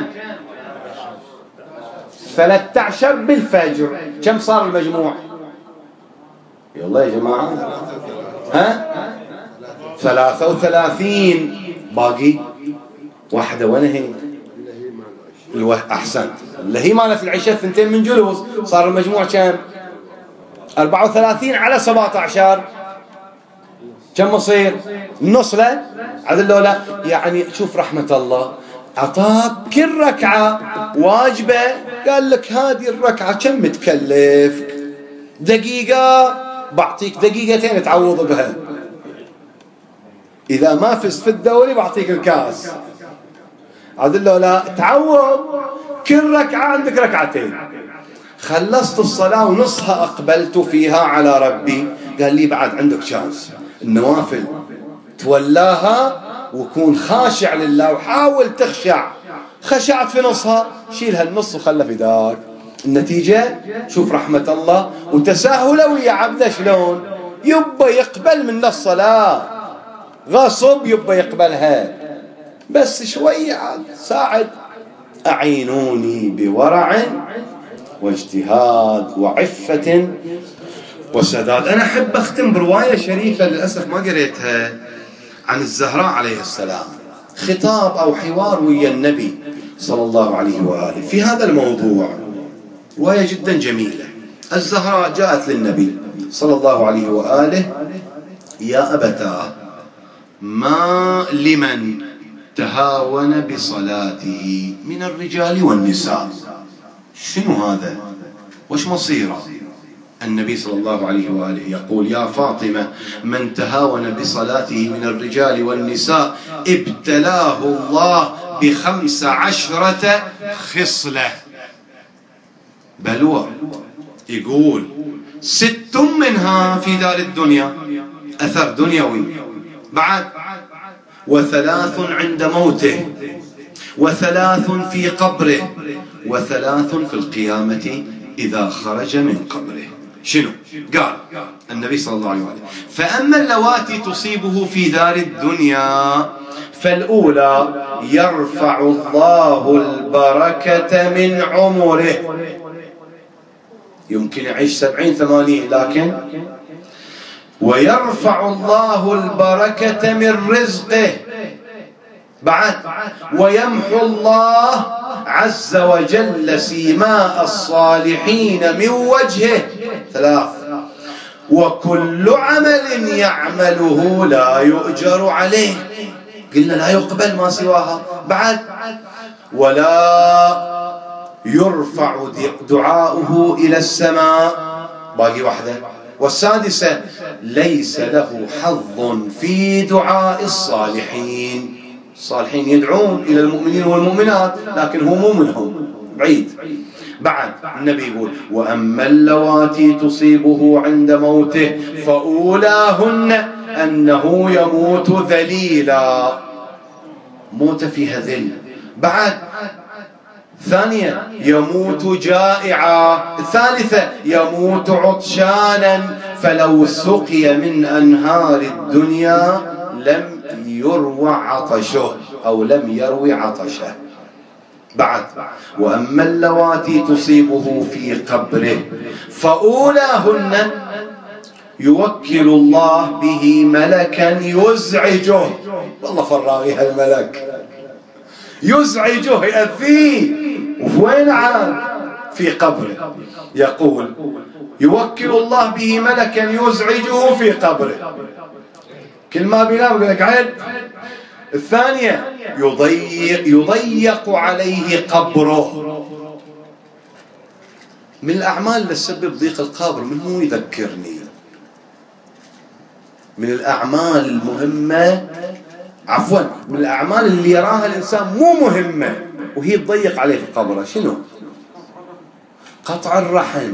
ثلاثة عشر بالفجر، كم صار المجموع؟ يلا يا جماعة ها ثلاثة وثلاثين، باقي واحدة وين هي؟ الوه... أحسنت، اللي هي مالت العشاء ثنتين من جلوس، صار المجموع كم؟ أربعة وثلاثين على سبعة عشر، كم يصير؟ النص لا عدل لو لا. يعني شوف رحمة الله، أعطاك كل ركعة واجبة، قال لك هذه الركعة كم متكلف؟ دقيقة، بعطيك دقيقتين تعوض بها، إذا ما فزت في الدوري بعطيك الكاس عدل لو لا. تعوض كل ركعة عندك ركعتين، خلصت الصلاة ونصها أقبلت فيها على ربي، قال لي بعد عندك شانس، النوافل تولاها وكون خاشع لله، وحاول تخشع، خشعت في نصها شيل هالنص وخلى في دار. النتيجة شوف رحمة الله وتساهله ويا عبده شلون يبا يقبل من الصلاة، غصب يبا يقبلها، بس شوية عاد ساعد. أعينوني بورع واجتهاد وعفة والسداد. أنا أحب أختم برواية شريفة للأسف ما قريتها عن الزهراء عليه السلام، خطاب أو حوار ويا النبي صلى الله عليه وآله في هذا الموضوع، رواية جدا جميلة. الزهراء جاءت للنبي صلى الله عليه وآله: يا أبتاه، ما لمن تهاون بصلاته من الرجال والنساء؟ شنو هذا؟ وش مصيره؟ النبي صلى الله عليه وآله يقول: يا فاطمة، من تهاون بصلاته من الرجال والنساء ابتلاه الله بخمس عشرة خصلة، بلوى. يقول ست منها في دار الدنيا، أثر دنيوي، بعد وثلاث عند موته، وثلاث في قبره، وثلاث في القيامة إذا خرج من قبره. شنو؟ قال النبي صلى الله عليه وسلم: فأما اللواتي تصيبه في دار الدنيا فالأولى يرفع الله البركة من عمره، يمكن يعيش سبعين ثمانين، لكن ويرفع الله البركة من رزقه، بعد ويمحو الله عز وجل سيماء الصالحين من وجهه، ثلاث، وكل عمل يعمله لا يؤجر عليه، قلنا لا يقبل ما سواها، بعد ولا يرفع دعاؤه إلى السماء، باقي واحدة، والسادسة ليس له حظ في دعاء الصالحين. الصالحين يدعون إلى المؤمنين والمؤمنات لكن هو مو منهم، بعيد. بعد النبي يقول: وأما اللواتي تصيبه عند موته فأولاهن أنه يموت ذليلا، موت فيها ذل، بعد ثانية يموت جائعا، الثالثة يموت عطشانا فلو سقي من أنهار الدنيا لم يروى عطشه أو لم يروي عطشه، بعد وأما اللواتي تصيبه في قبره فأولاهن يوكل الله به ملكا يزعجه، والله فراغي هالملك، يزعجه يأذيه، وين عاد؟ في قبره. يقول يوكل الله به ملكا يزعجه في قبره، كل ما بينام يقول لك عد. الثانية يضيق, يضيق عليه قبره. من الأعمال اللي تسبب ضيق القبر من هو يذكرني؟ من الأعمال المهمة، عفوا من الأعمال اللي يراها الإنسان مو مهمة وهي تضيق عليه في قبره، شنو؟ قطع الرحم،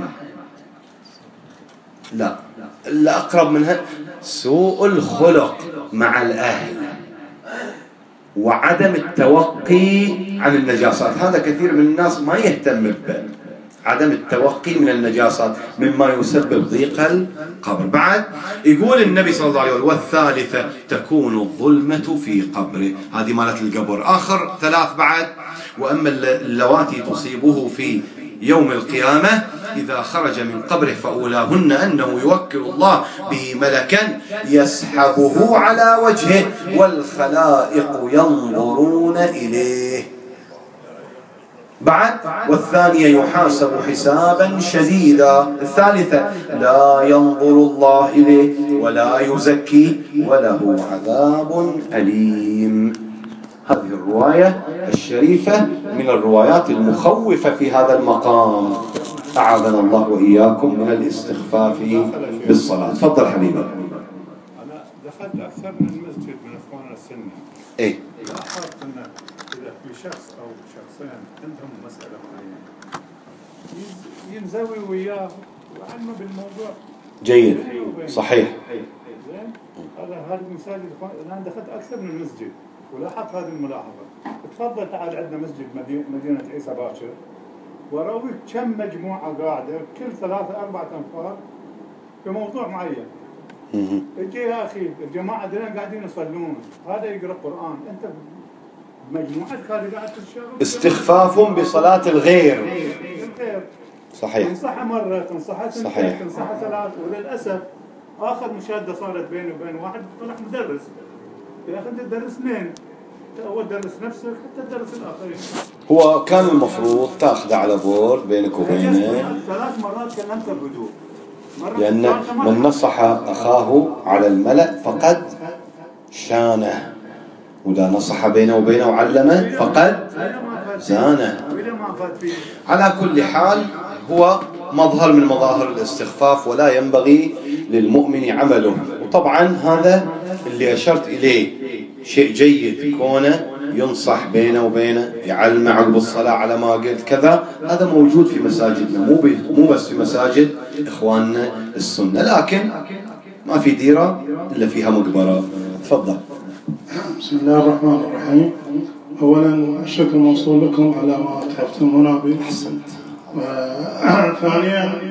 لا، اللي أقرب منها سوء الخلق مع الأهل وعدم التوقي عن النجاسات. هذا كثير من الناس ما يهتم به، عدم التوقي من النجاسات مما يسبب ضيق القبر. بعد يقول النبي صلى الله عليه وسلم: والثالثة تكون الظلمة في قبره، هذه مالت القبر. آخر ثلاث بعد: وأما اللواتي تصيبه في يوم القيامة إذا خرج من قبره فأولاهن أنه يوكل الله به ملكا يسحبه على وجهه والخلائق ينظرون إليه، بعد والثانية يحاسب حسابا شديدا، الثالثة لا ينظر الله إليه ولا يزكي وله عذاب أليم. هذه الرواية الشريفة من الروايات المخوفة في هذا المقام، أعاذنا الله وإياكم من الاستخفاف بالصلاة. تفضل حبيبي. أنا دخلت أكثر من مسجد من إخواننا السنة، إيه؟ لاحظت أن إذا في شخص أو شخصين عندهم مسألة معينة ينزوي وياه وعلمه بالموضوع جيد، صحيح. زين، هذا هذا المساجد. أنا دخلت أكثر من مسجد ولاحظت هذه الملاحظة. تفضل تعال عندنا مسجد مدينة عيسى باشر، وراويك كم مجموعة قاعدة كل ثلاثة أربعة أنفار في موضوع معين. اجي يا أخي الجماعة دول قاعدين يصلون، هذا يقرأ قرآن، أنت مجموعتك هذه قاعدة تشتغل. استخفاف بصلاة الغير. الغير صحيح. تنصحها مرة، تنصحها صحيح. تنصحها ثلاث، وللأسف آخر مشادة صارت بيني وبين واحد طلع مدرس، يا أخي أنت تدرس اثنين، أول درس نفسك حتى تدرس الآخرين. هو كان المفروض تاخذه على بورد بينك وبينه. ثلاث مرات كلمت بهدوء. لأن من نصح أخاه على الملأ فقد شانه، وإذا نصح بينه وبينه وعلمه فقد زانه. على كل حال هو مظهر من مظاهر الاستخفاف، ولا ينبغي للمؤمن عمله. وطبعا هذا اللي أشرت إليه شيء جيد، كونه ينصح بينه وبينه، يعلم عقب الصلاة على ما قلت كذا، هذا موجود في مساجدنا، مو مو بس في مساجد إخواننا السنة، لكن ما في ديرة إلا فيها مقبرة. تفضل. بسم الله الرحمن الرحيم. أولا الشكر موصول لكم على ما تحفتمونا به. أحسنت. ثانيا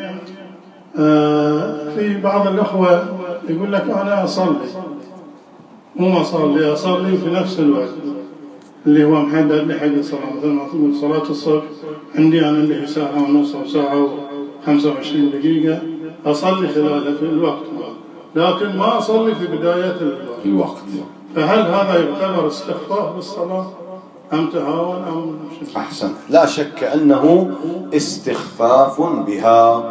في بعض الأخوة يقول لك أنا أصلي، مو ما أصلي، أصلي في نفس الوقت اللي هو محدد لي حق الصلاة. مثل ما تقول صلاة الصبح عندي أنا اللي ساعة ونص أو ساعة وخمسة وعشرين دقيقة أصلي خلالها في الوقت، لكن ما أصلي في بداية الوقت. فهل هذا يعتبر استخفاف بالصلاة أم تهاون أم شيء؟ أحسن. لا شك أنه استخفاف بها.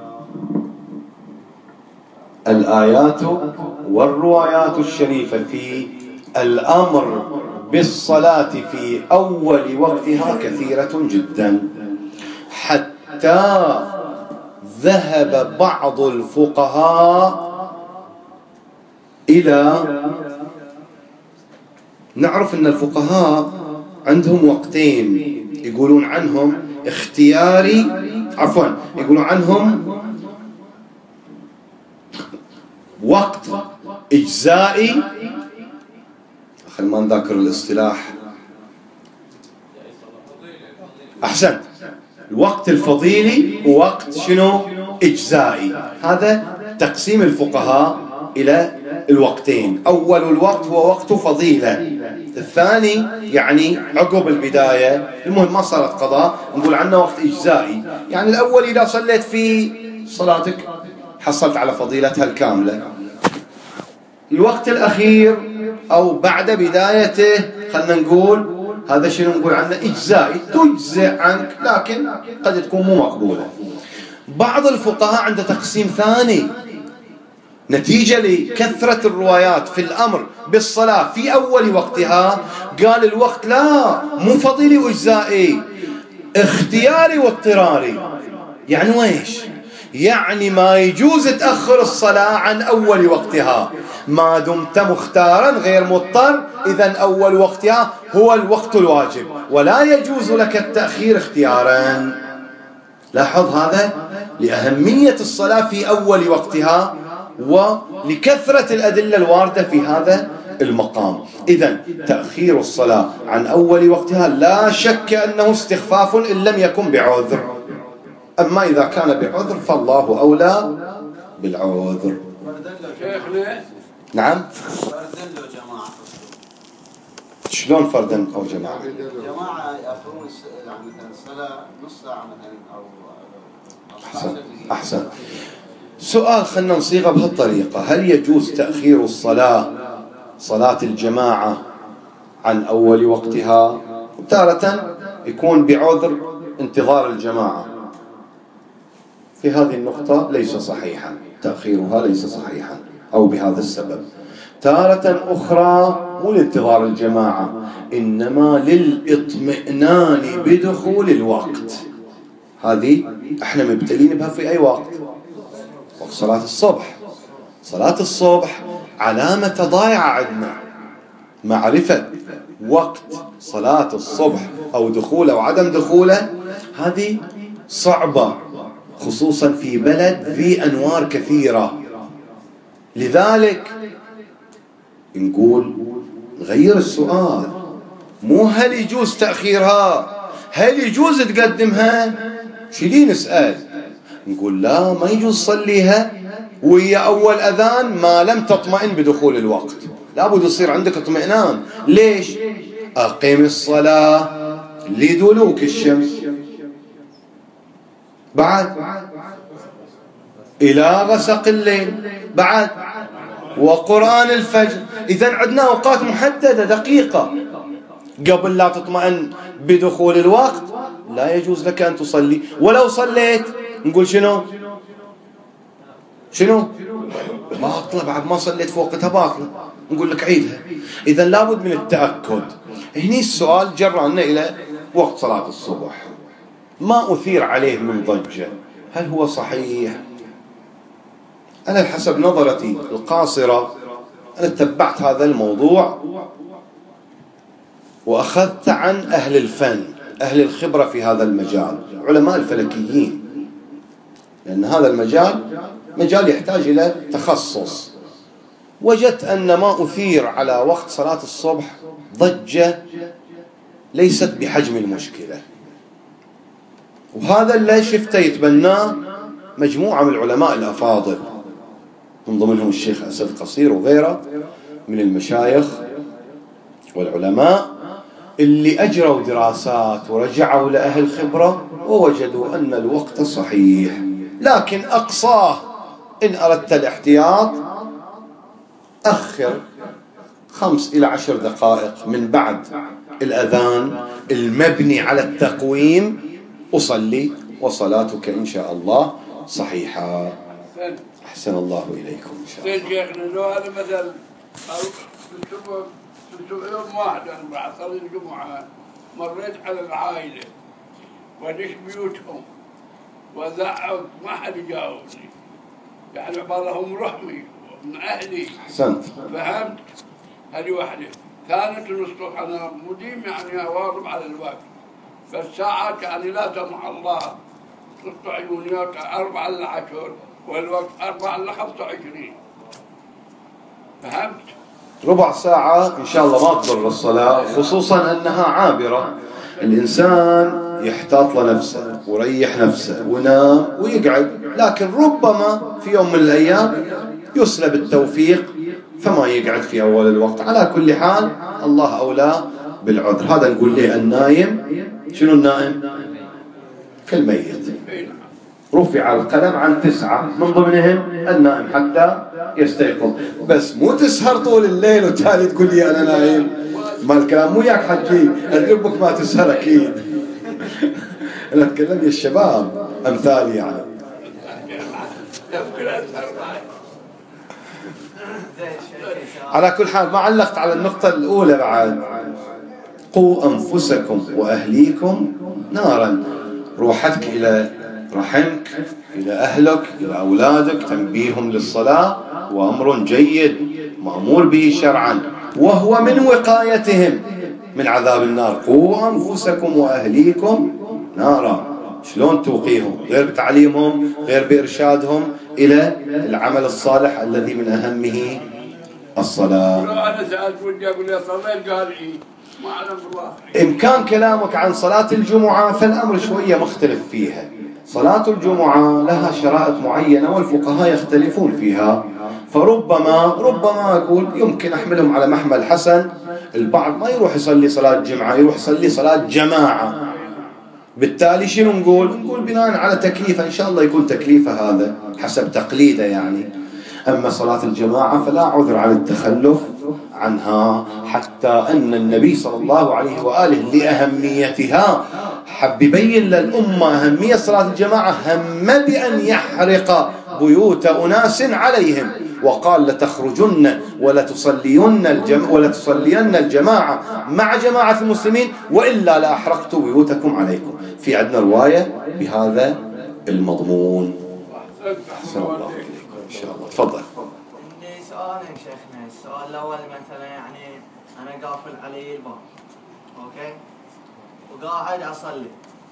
الآيات والروايات الشريفة في الأمر بالصلاة في أول وقتها كثيرة جدا، حتى ذهب بعض الفقهاء إلى، نعرف أن الفقهاء عندهم وقتين يقولون عنهم اختياري، عفوا يقولون عنهم وقت إجزائي، خل ما نذاكر الاصطلاح، أحسن، الوقت الفضيلي ووقت شنو إجزائي. هذا تقسيم الفقهاء إلى الوقتين. أول الوقت هو وقت فضيلة، الثاني يعني عقب البداية، المهم ما صارت قضاء نقول عنه وقت إجزائي. يعني الأول إذا صليت في صلاتك حصلت على فضيلتها الكاملة. الوقت الأخير أو بعد بدايته خلنا نقول هذا شنو نقول عنه إجزائي، تجزئ عنك لكن قد تكون مو مقبولة. بعض الفقهاء عنده تقسيم ثاني نتيجة لكثرة الروايات في الأمر بالصلاة في أول وقتها، قال الوقت لا مو فضيلي وإجزائي، اختياري واضطراري. يعني ويش؟ يعني ما يجوز تأخر الصلاة عن أول وقتها ما دمت مختارا غير مضطر، إذن أول وقتها هو الوقت الواجب، ولا يجوز لك التأخير اختيارا. لاحظ هذا لأهمية الصلاة في أول وقتها ولكثرة الأدلة الواردة في هذا المقام. إذن تأخير الصلاة عن أول وقتها لا شك أنه استخفاف إن لم يكن بعذر، أما إذا كان بعذر فالله أولى بالعذر. نعم. شلون فردا أو جماعة؟ جماعة يأخرون يعني مثلا الصلاة نص ساعة مثلا أو أحسن. أحسن. سؤال خلنا نصيغه بهالطريقة: هل يجوز تأخير الصلاة صلاة الجماعة عن أول وقتها؟ تارة يكون بعذر انتظار الجماعة، في هذه النقطة ليس صحيحا، تأخيرها ليس صحيحا أو بهذا السبب. تارة أخرى مو لانتظار الجماعة، إنما للإطمئنان بدخول الوقت. هذه احنا مبتلين بها في أي وقت؟ وقت صلاة الصبح. صلاة الصبح علامة ضايعة عندنا، معرفة وقت صلاة الصبح أو دخوله أو عدم دخوله، هذه صعبة خصوصا في بلد ذي أنوار كثيرة. لذلك نقول نغير السؤال، مو هل يجوز تأخيرها، هل يجوز تقدمها. شيلين نسأل نقول لا، ما يجوز صليها وهي أول أذان ما لم تطمئن بدخول الوقت، لابد يصير عندك اطمئنان. ليش؟ أقيم الصلاة لدلوك الشمس، بعد إلى غسق الليل بعد، وقرآن الفجر. إذن عندنا أوقات محددة دقيقة قبل لا تطمئن بدخول الوقت لا يجوز لك أن تصلي. ولو صليت نقول شنو شنو باطلة، بعد ما صليت في وقتها باطلة، نقول لك عيدها. إذن لابد من التأكد. هني السؤال جرنا إلى وقت صلاة الصبح، ما أثير عليه من ضجة، هل هو صحيح؟ أنا بحسب نظرتي القاصرة أنا تبعت هذا الموضوع وأخذت عن أهل الفن، أهل الخبرة في هذا المجال، علماء الفلكيين، لأن هذا المجال مجال يحتاج إلى تخصص. وجدت أن ما أثير على وقت صلاة الصبح ضجة ليست بحجم المشكلة، وهذا اللي شفته يتبناه مجموعة من العلماء الأفاضل، من ضمنهم الشيخ أسد قصير وغيره من المشايخ والعلماء اللي أجروا دراسات ورجعوا لأهل خبرة ووجدوا أن الوقت صحيح. لكن أقصاه إن أردت الاحتياط أخر خمس إلى عشر دقائق من بعد الأذان المبني على التقويم أصلي، وصلاتك إن شاء الله صحيحة. أحسن الله إليكم إن شاء الله. شيخنا لو هذا مثل في يوم واحد أنا بعد صلاة الجمعة مريت على العائلة ودش بيوتهم وزعق ما حد جاوبني، يعني عبارهم رحمي من أهلي. أحسنت. فهمت؟ هذه واحدة. ثانية الصبح أنا مديم يعني أواظب على الوقت، فالساعة يعني لا تمع الله نصف عيونيات أربعة للعشر والوقت أربعة لخمسة وعشرين. فهمت؟ ربع ساعة إن شاء الله ما تضر الصلاة، خصوصا أنها عابرة. الإنسان يحتاط لنفسه ويريح نفسه ونام ويقعد، لكن ربما في يوم من الأيام يسلب التوفيق فما يقعد في أول الوقت. على كل حال الله أولى بالعذر. هذا نقول له النايم. شنو النائم؟ كالميت. رفع القلم عن تسعة من ضمنهم النائم حتى يستيقظ. بس مو تسهر طول الليل وتالي تقول لي أنا نايم. ما الكلام مو ياك حكي أدربك ما تسهر أكيد. أنا أتكلم يا الشباب أمثالي يعني. على كل حال ما علقت على النقطة الأولى بعد. قوا أنفسكم وأهليكم نارا. روحتك إلى رحمك، إلى أهلك، إلى أولادك، تنبيهم للصلاة وأمر جيد مأمور به شرعا، وهو من وقايتهم من عذاب النار. قوا أنفسكم وأهليكم نارا. شلون توقيهم؟ غير بتعليمهم، غير بإرشادهم إلى العمل الصالح الذي من أهمه الصلاة. أنا سألت ودي أقول لي صليت قال إيه ما أعلم بالله. إن كان كلامك عن صلاة الجمعة فالأمر شوية مختلف فيها. صلاة الجمعة لها شرائط معينة والفقهاء يختلفون فيها، فربما ربما أقول يمكن أحملهم على محمل حسن. البعض ما يروح يصلي صلاة جمعة، يروح يصلي صلاة جماعة. بالتالي شنو نقول؟ نقول بناء على تكليفه إن شاء الله يكون تكليفه هذا حسب تقليده يعني. أما صلاة الجماعة فلا عذر على التخلف عنها، حتى أن النبي صلى الله عليه وآله لأهميتها حب يبين للأمة أهمية صلاة الجماعة، هم بأن يحرق بيوت أناس عليهم، وقال لتخرجن ولتصلين الجم... ولتصلين الجماعة مع جماعة المسلمين وإلا لأحرقت بيوتكم عليكم. في عندنا رواية بهذا المضمون. أحسن الله إليكم إن شاء الله. تفضل. عندي سؤالين شيخنا. السؤال الأول مثلا يعني أنا قافل علي الباب أوكي وقاعد أصلي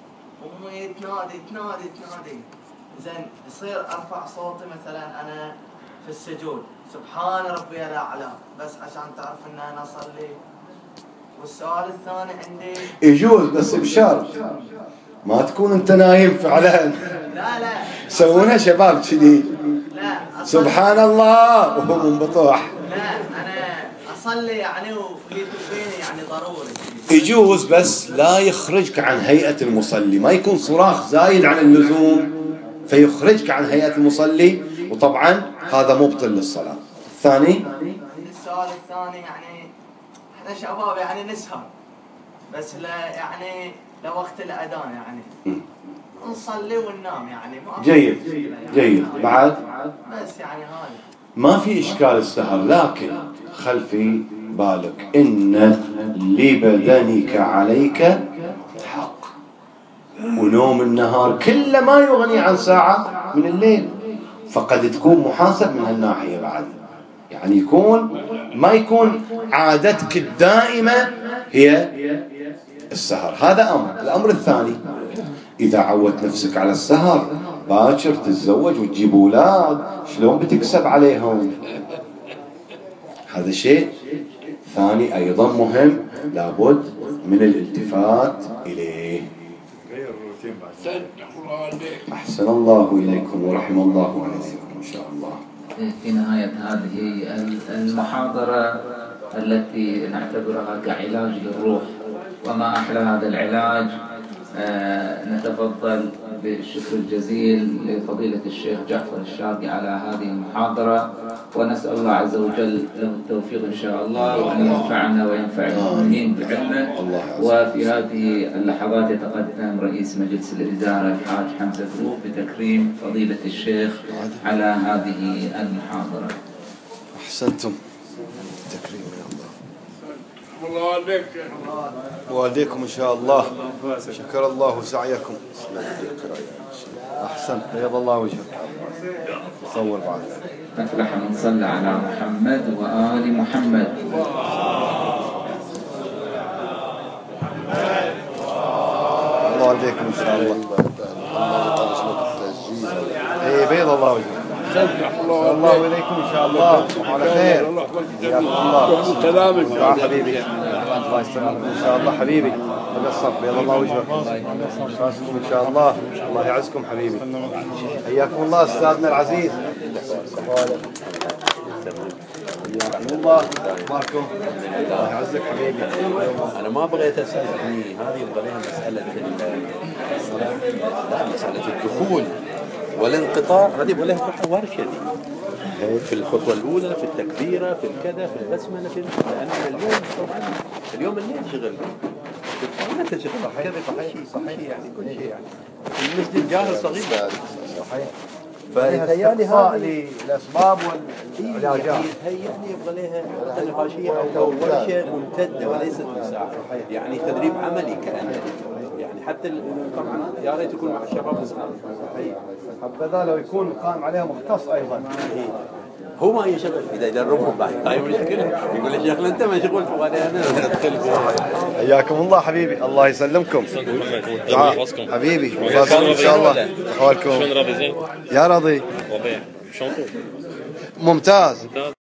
أمي تنادي تنادي تنادي، زين يصير أرفع صوتي مثلا أنا في السجود سبحان ربي الأعلى بس عشان تعرف إن أنا أصلي. والسؤال الثاني عندي يجوز بس بشرط ما تكون أنت نايم فعلا. لا لا سوونها شباب كذي لا سبحان الله وهو منبطوح. لا أنا أصلي يعني وهي تبيني يعني ضروري يجوز بس لا يخرجك عن هيئة المصلي، ما يكون صراخ زايد عن اللزوم فيخرجك عن هيئة المصلي، وطبعا هذا مبطل للصلاة. الثاني السؤال الثاني يعني احنا شباب يعني نسهر بس لا يعني لوقت الأذان يعني نصلي وننام يعني ما جيد جيد بعد بس يعني هذا ما في إشكال السهر، لكن خل في بالك إن لبدنك عليك حق، ونوم النهار كله ما يغني عن ساعة من الليل، فقد تكون محاسب من هالناحية بعد، يعني يكون ما يكون عادتك الدائمة هي السهر. هذا أمر. الأمر الثاني، إذا عودت نفسك على السهر باكر تتزوج وتجيب أولاد، شلون بتكسب عليهم؟ هذا شيء ثاني أيضا مهم لابد من الالتفات إليه. أحسن الله إليكم ورحم الله عليكم إن شاء الله. في نهاية هذه المحاضرة التي نعتبرها كعلاج للروح، وما أحلى هذا العلاج، آه نتفضل بالشكر الجزيل لفضيلة الشيخ جعفر الشارقي على هذه المحاضرة، ونسأل الله عز وجل له التوفيق إن شاء الله، وأن ينفعنا وينفع المؤمنين بعلمه. وفي هذه اللحظات يتقدم رئيس مجلس الإدارة الحاج حمزة فروق بتكريم فضيلة الشيخ على هذه المحاضرة. أحسنتم. تكريم يا الله. الله والديك والديكم إن شاء الله. شكر الله سعيكم. أحسنت. بيض الله وجهك. صور بعد. نفلح من صلى على محمد وآل محمد. الله والديكم إن شاء الله. إيه بيض الله وجهك. الله الله إليكم إن شاء الله وعلى خير. حياكم الله. سلامك يا حبيبي. الله يسلمك إن شاء الله حبيبي. تقصر بيض الله وجهك. شاسكم إن شاء الله. الله يعزكم حبيبي. حياكم الله أستاذنا العزيز. حياكم الله. أخباركم؟ الله يعزك حبيبي. أنا ما بغيت أسأل يعني هذه يبغى لها مسألة لا مسألة الدخول والانقطاع، هذه يبغى لها فترة ورشة في الخطوة الأولى، في التكبيرة، في الكذا، في البسملة، في لأن اليوم طبعا اليوم الليل شغل، ما تشغل كذا صحيح صحيح يعني كل شيء يعني المسجد جاهز صغير صحيح. فيتهيألي هذه الأسباب والعلاجات يتهيألي يبغى لها نقاشية أو ورشة ممتدة وليست مساحة، يعني تدريب عملي كأنه يعني حتى طبعا يا ريت يكون مع الشباب الصغار صحيح. حبذا لو يكون قائم عليها مختص أيضا. هو ما يشغل إذا يدربهم بعد طيب مشكلة يقول لي شيخ أنت مشغول فوانا أنا أدخل. حياكم الله حبيبي. الله يسلمكم حبيبي. إن شاء الله. أحوالكم يا رضي؟ ممتاز.